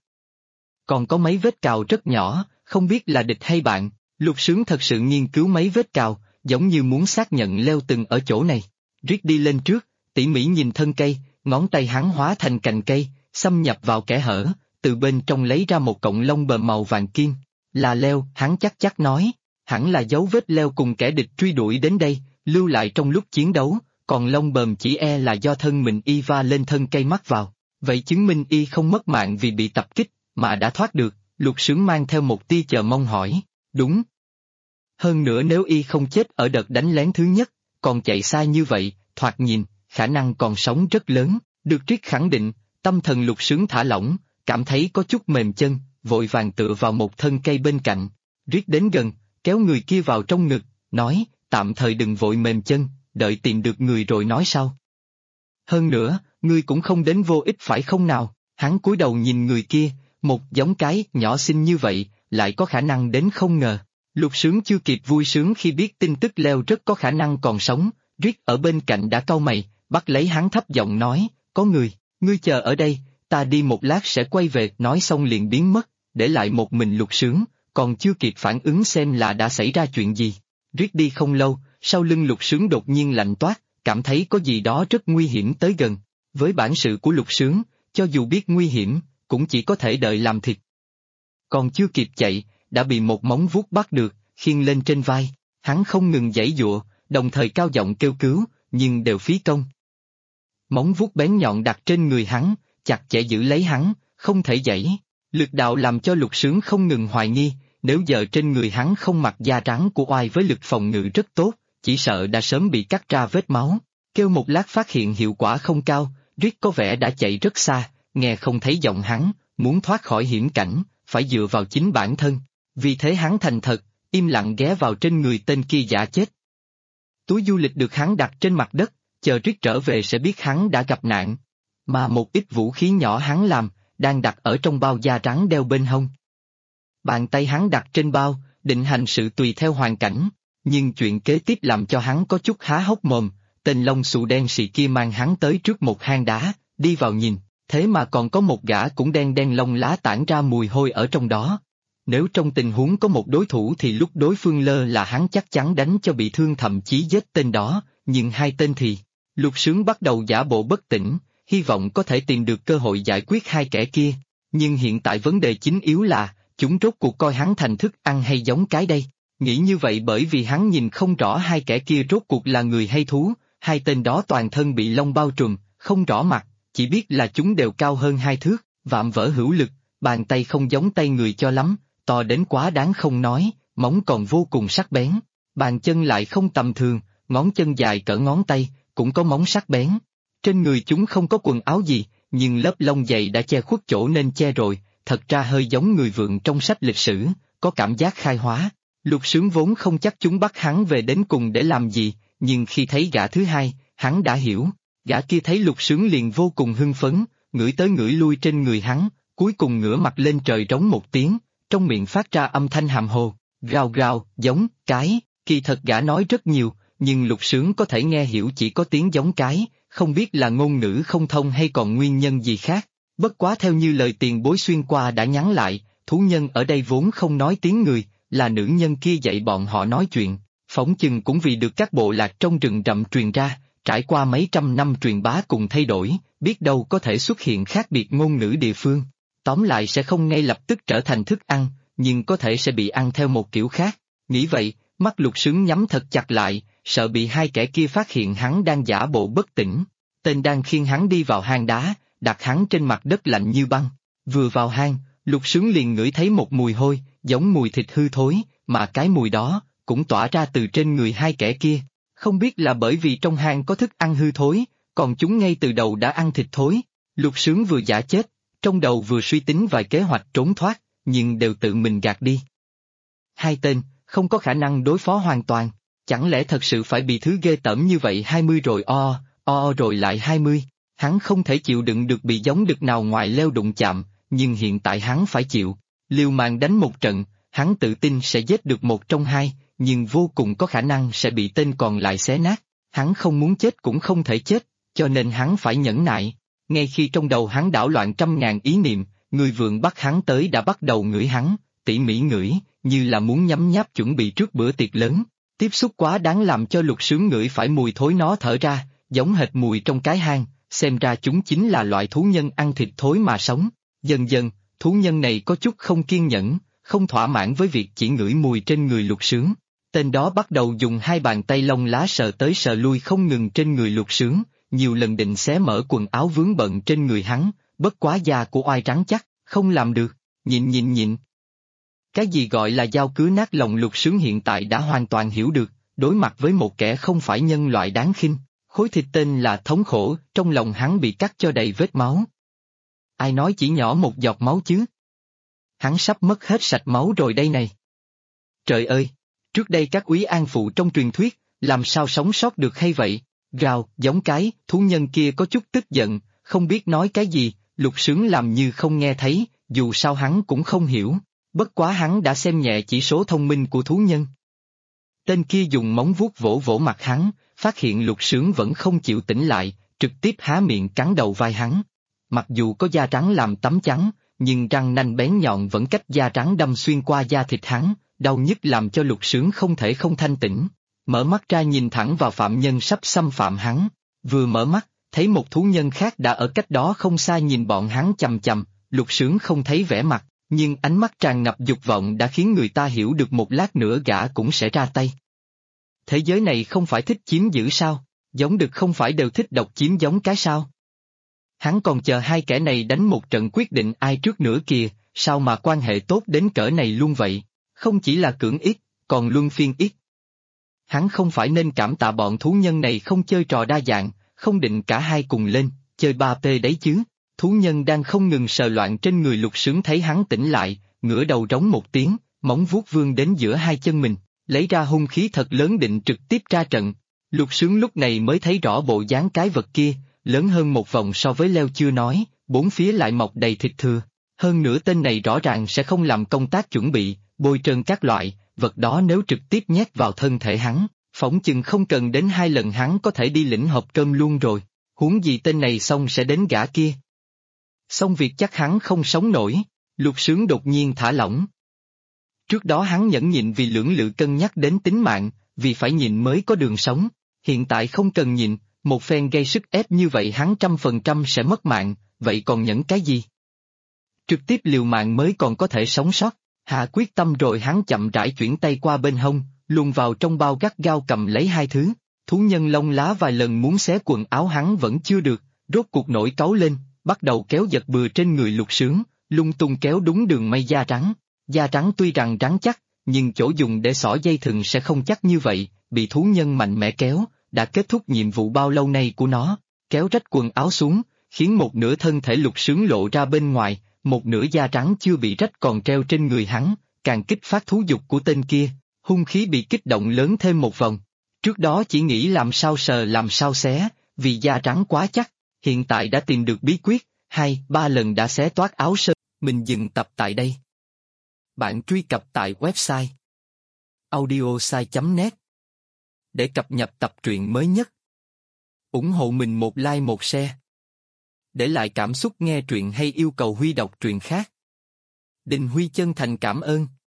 A: Còn có mấy vết cào rất nhỏ, không biết là địch hay bạn. Lục Sướng thật sự nghiên cứu mấy vết cào, giống như muốn xác nhận leo từng ở chỗ này. Rick đi lên trước, tỉ mỉ nhìn thân cây, ngón tay hắn hóa thành cành cây, xâm nhập vào kẽ hở, từ bên trong lấy ra một cọng lông bờm màu vàng kim. Là leo, hắn chắc nói, hẳn là dấu vết leo cùng kẻ địch truy đuổi đến đây, lưu lại trong lúc chiến đấu, còn lông bờm chỉ là do thân mình y va lên thân cây mắc vào. Vậy chứng minh y không mất mạng vì bị tập kích, mà đã thoát được. Lục Sướng mang theo một tia chờ mong hỏi, đúng. Hơn nữa nếu y không chết ở đợt đánh lén thứ nhất, còn chạy xa như vậy, thoạt nhìn, khả năng còn sống rất lớn. Được Rick khẳng định, tâm thần Lục Sướng thả lỏng, cảm thấy có chút mềm chân, vội vàng tựa vào một thân cây bên cạnh. Rick đến gần, kéo người kia vào trong ngực, nói, tạm thời đừng vội mềm chân, đợi tìm được người rồi nói sau. Hơn nữa, ngươi cũng không đến vô ích phải không nào? Hắn cúi đầu nhìn người kia, một giống cái nhỏ xinh như vậy, lại có khả năng đến không ngờ. Lục Sướng chưa kịp vui sướng khi biết tin tức leo rất có khả năng còn sống, Rick ở bên cạnh đã cau mày, bắt lấy hắn thấp giọng nói, có người, ngươi chờ ở đây, ta đi một lát sẽ quay về, nói xong liền biến mất, để lại một mình Lục Sướng, còn chưa kịp phản ứng xem là đã xảy ra chuyện gì. Rick đi không lâu, sau lưng Lục Sướng đột nhiên lạnh toát, cảm thấy có gì đó rất nguy hiểm tới gần. Với bản sự của Lục Sướng, cho dù biết nguy hiểm, cũng chỉ có thể đợi làm thịt. Còn chưa kịp chạy, đã bị một móng vuốt bắt được, khiêng lên trên vai, hắn không ngừng giãy giụa, đồng thời cao giọng kêu cứu, nhưng đều phí công. Móng vuốt bén nhọn đặt trên người hắn, chặt chẽ giữ lấy hắn, không thể giãy. Lực đạo làm cho Lục Sướng không ngừng hoài nghi, nếu giờ trên người hắn không mặc da trắng của oai với lực phòng ngự rất tốt, chỉ sợ đã sớm bị cắt ra vết máu. Kêu một lát phát hiện hiệu quả không cao, Rick có vẻ đã chạy rất xa, nghe không thấy giọng hắn, muốn thoát khỏi hiểm cảnh, phải dựa vào chính bản thân. Vì thế hắn thành thật, im lặng ghé vào trên người tên kia giả chết. Túi du lịch được hắn đặt trên mặt đất, chờ Rick trở về sẽ biết hắn đã gặp nạn. Mà một ít vũ khí nhỏ hắn làm, đang đặt ở trong bao da trắng đeo bên hông. Bàn tay hắn đặt trên bao, định hành sự tùy theo hoàn cảnh, nhưng chuyện kế tiếp làm cho hắn có chút há hốc mồm, tên lông xù đen xì kia mang hắn tới trước một hang đá, đi vào nhìn, thế mà còn có một gã cũng đen đen lông lá tản ra mùi hôi ở trong đó. Nếu trong tình huống có một đối thủ thì lúc đối phương lơ là hắn chắc chắn đánh cho bị thương thậm chí giết tên đó, nhưng hai tên thì... Lục Sướng bắt đầu giả bộ bất tỉnh, hy vọng có thể tìm được cơ hội giải quyết hai kẻ kia, nhưng hiện tại vấn đề chính yếu là, chúng rốt cuộc coi hắn thành thức ăn hay giống cái đây. Nghĩ như vậy bởi vì hắn nhìn không rõ hai kẻ kia rốt cuộc là người hay thú, hai tên đó toàn thân bị lông bao trùm, không rõ mặt, chỉ biết là chúng đều cao hơn 2 thước, vạm vỡ hữu lực, bàn tay không giống tay người cho lắm, to đến quá đáng không nói, móng còn vô cùng sắc bén, bàn chân lại không tầm thường, ngón chân dài cỡ ngón tay, cũng có móng sắc bén. Trên người chúng không có quần áo gì, nhưng lớp lông dày đã che khuất chỗ nên che rồi, thật ra hơi giống người vượn trong sách lịch sử, có cảm giác khai hóa. Lục Sướng vốn không chắc chúng bắt hắn về đến cùng để làm gì, nhưng khi thấy gã thứ hai, hắn đã hiểu. Gã kia thấy Lục Sướng liền vô cùng hưng phấn, ngửi tới ngửi lui trên người hắn, cuối cùng ngửa mặt lên trời rống một tiếng, trong miệng phát ra âm thanh hàm hồ, gào gào, giống, cái, kỳ thật gã nói rất nhiều, nhưng Lục Sướng có thể nghe hiểu chỉ có tiếng giống cái, không biết là ngôn ngữ không thông hay còn nguyên nhân gì khác. Bất quá theo như lời tiền bối xuyên qua đã nhắn lại, thú nhân ở đây vốn không nói tiếng người, là nữ nhân kia dạy bọn họ nói chuyện, phỏng chừng cũng vì được các bộ lạc trong rừng rậm truyền ra, trải qua mấy trăm năm truyền bá cùng thay đổi, biết đâu có thể xuất hiện khác biệt ngôn ngữ địa phương. Tóm lại sẽ không ngay lập tức trở thành thức ăn, nhưng có thể sẽ bị ăn theo một kiểu khác. Nghĩ vậy, mắt Lục Sướng nhắm thật chặt lại, sợ bị hai kẻ kia phát hiện hắn đang giả bộ bất tỉnh. Tên đang khiêng hắn đi vào hang đá, đặt hắn trên mặt đất lạnh như băng. Vừa vào hang, Lục Sướng liền ngửi thấy một mùi hôi, giống mùi thịt hư thối, mà cái mùi đó cũng tỏa ra từ trên người hai kẻ kia. Không biết là bởi vì trong hang có thức ăn hư thối, còn chúng ngay từ đầu đã ăn thịt thối. Lục Sướng vừa giả chết, trong đầu vừa suy tính vài kế hoạch trốn thoát, nhưng đều tự mình gạt đi. Hai tên, không có khả năng đối phó hoàn toàn, chẳng lẽ thật sự phải bị thứ ghê tởm như vậy 20 rồi rồi lại 20, hắn không thể chịu đựng được bị giống đực nào ngoài leo đụng chạm, nhưng hiện tại hắn phải chịu, liều mạng đánh một trận, hắn tự tin sẽ giết được một trong hai, nhưng vô cùng có khả năng sẽ bị tên còn lại xé nát, hắn không muốn chết cũng không thể chết, cho nên hắn phải nhẫn nại. Ngay khi trong đầu hắn đảo loạn trăm ngàn ý niệm, người vượn bắt hắn tới đã bắt đầu ngửi hắn, tỉ mỉ ngửi, như là muốn nhấm nháp chuẩn bị trước bữa tiệc lớn. Tiếp xúc quá đáng làm cho Lục Sướng ngửi phải mùi thối nó thở ra, giống hệt mùi trong cái hang, xem ra chúng chính là loại thú nhân ăn thịt thối mà sống. Dần dần, thú nhân này có chút không kiên nhẫn, không thỏa mãn với việc chỉ ngửi mùi trên người Lục Sướng. Tên đó bắt đầu dùng hai bàn tay lông lá sờ tới sờ lui không ngừng trên người Lục Sướng, nhiều lần định xé mở quần áo vướng bận trên người hắn, bất quá da của oai rắn chắc, không làm được, nhịn. Cái gì gọi là dao cứa nát lòng Lục Sướng hiện tại đã hoàn toàn hiểu được, đối mặt với một kẻ không phải nhân loại đáng khinh, khối thịt tên là thống khổ, trong lòng hắn bị cắt cho đầy vết máu. Ai nói chỉ nhỏ một giọt máu chứ? Hắn sắp mất hết sạch máu rồi đây này. Trời ơi! Trước đây các úy an phụ trong truyền thuyết, làm sao sống sót được hay vậy? Gào, giống cái, thú nhân kia có chút tức giận, không biết nói cái gì, Lục Sướng làm như không nghe thấy, dù sao hắn cũng không hiểu, bất quá hắn đã xem nhẹ chỉ số thông minh của thú nhân. Tên kia dùng móng vuốt vỗ vỗ mặt hắn, phát hiện Lục Sướng vẫn không chịu tỉnh lại, trực tiếp há miệng cắn đầu vai hắn. Mặc dù có da trắng làm tấm chắn, nhưng răng nanh bén nhọn vẫn cách da trắng đâm xuyên qua da thịt hắn, đau nhức làm cho Lục Sướng không thể không thanh tĩnh. Mở mắt ra nhìn thẳng vào phạm nhân sắp xâm phạm hắn, vừa mở mắt, thấy một thú nhân khác đã ở cách đó không xa nhìn bọn hắn chằm chằm, Lục Sướng không thấy vẻ mặt, nhưng ánh mắt tràn ngập dục vọng đã khiến người ta hiểu được một lát nữa gã cũng sẽ ra tay. Thế giới này không phải thích chiếm giữ sao, giống đực không phải đều thích độc chiếm giống cái sao? Hắn còn chờ hai kẻ này đánh một trận quyết định ai trước nữa kìa, sao mà quan hệ tốt đến cỡ này luôn vậy, không chỉ là cưỡng ích, còn luân phiên ích. Hắn không phải nên cảm tạ bọn thú nhân này không chơi trò đa dạng, không định cả hai cùng lên, chơi 3P đấy chứ. Thú nhân đang không ngừng sờ loạn trên người Lục Sướng thấy hắn tỉnh lại, ngửa đầu rống một tiếng, móng vuốt vươn đến giữa hai chân mình, lấy ra hung khí thật lớn định trực tiếp ra trận. Lục Sướng lúc này mới thấy rõ bộ dáng cái vật kia, lớn hơn một vòng so với leo chưa nói, bốn phía lại mọc đầy thịt thừa. Hơn nữa tên này rõ ràng sẽ không làm công tác chuẩn bị, bôi trơn các loại, vật đó nếu trực tiếp nhét vào thân thể hắn, phỏng chừng không cần đến 2 lần hắn có thể đi lĩnh hộp cơm luôn rồi, huống gì tên này xong sẽ đến gã kia. Xong việc chắc hắn không sống nổi, Lục Sướng đột nhiên thả lỏng. Trước đó hắn nhẫn nhịn vì lưỡng lự cân nhắc đến tính mạng, vì phải nhịn mới có đường sống, hiện tại không cần nhịn, một phen gây sức ép như vậy hắn 100% sẽ mất mạng, vậy còn nhẫn cái gì? Trực tiếp liều mạng mới còn có thể sống sót, hạ quyết tâm rồi hắn chậm rãi chuyển tay qua bên hông, luồn vào trong bao gắt gao cầm lấy hai thứ, thú nhân lông lá vài lần muốn xé quần áo hắn vẫn chưa được, rốt cuộc nổi cáu lên, bắt đầu kéo giật bừa trên người Lục Sướng, lung tung kéo đúng đường may da trắng tuy rằng rắn chắc, nhưng chỗ dùng để xỏ dây thừng sẽ không chắc như vậy, bị thú nhân mạnh mẽ kéo, đã kết thúc nhiệm vụ bao lâu nay của nó, kéo rách quần áo xuống, khiến một nửa thân thể Lục Sướng lộ ra bên ngoài, một nửa da trắng chưa bị rách còn treo trên người hắn, càng kích phát thú dục của tên kia, hung khí bị kích động lớn thêm một vòng. Trước đó chỉ nghĩ làm sao sờ làm sao xé, vì da trắng quá chắc, hiện tại đã tìm được bí quyết, 2-3 lần đã xé toát áo sơ. Mình dừng tập tại đây. Bạn truy cập tại website audiosai.net để cập nhật tập truyện mới nhất. Ủng hộ mình một like một share. Để lại cảm xúc nghe truyện hay yêu cầu Huy đọc truyện khác. Đình Huy chân thành cảm ơn.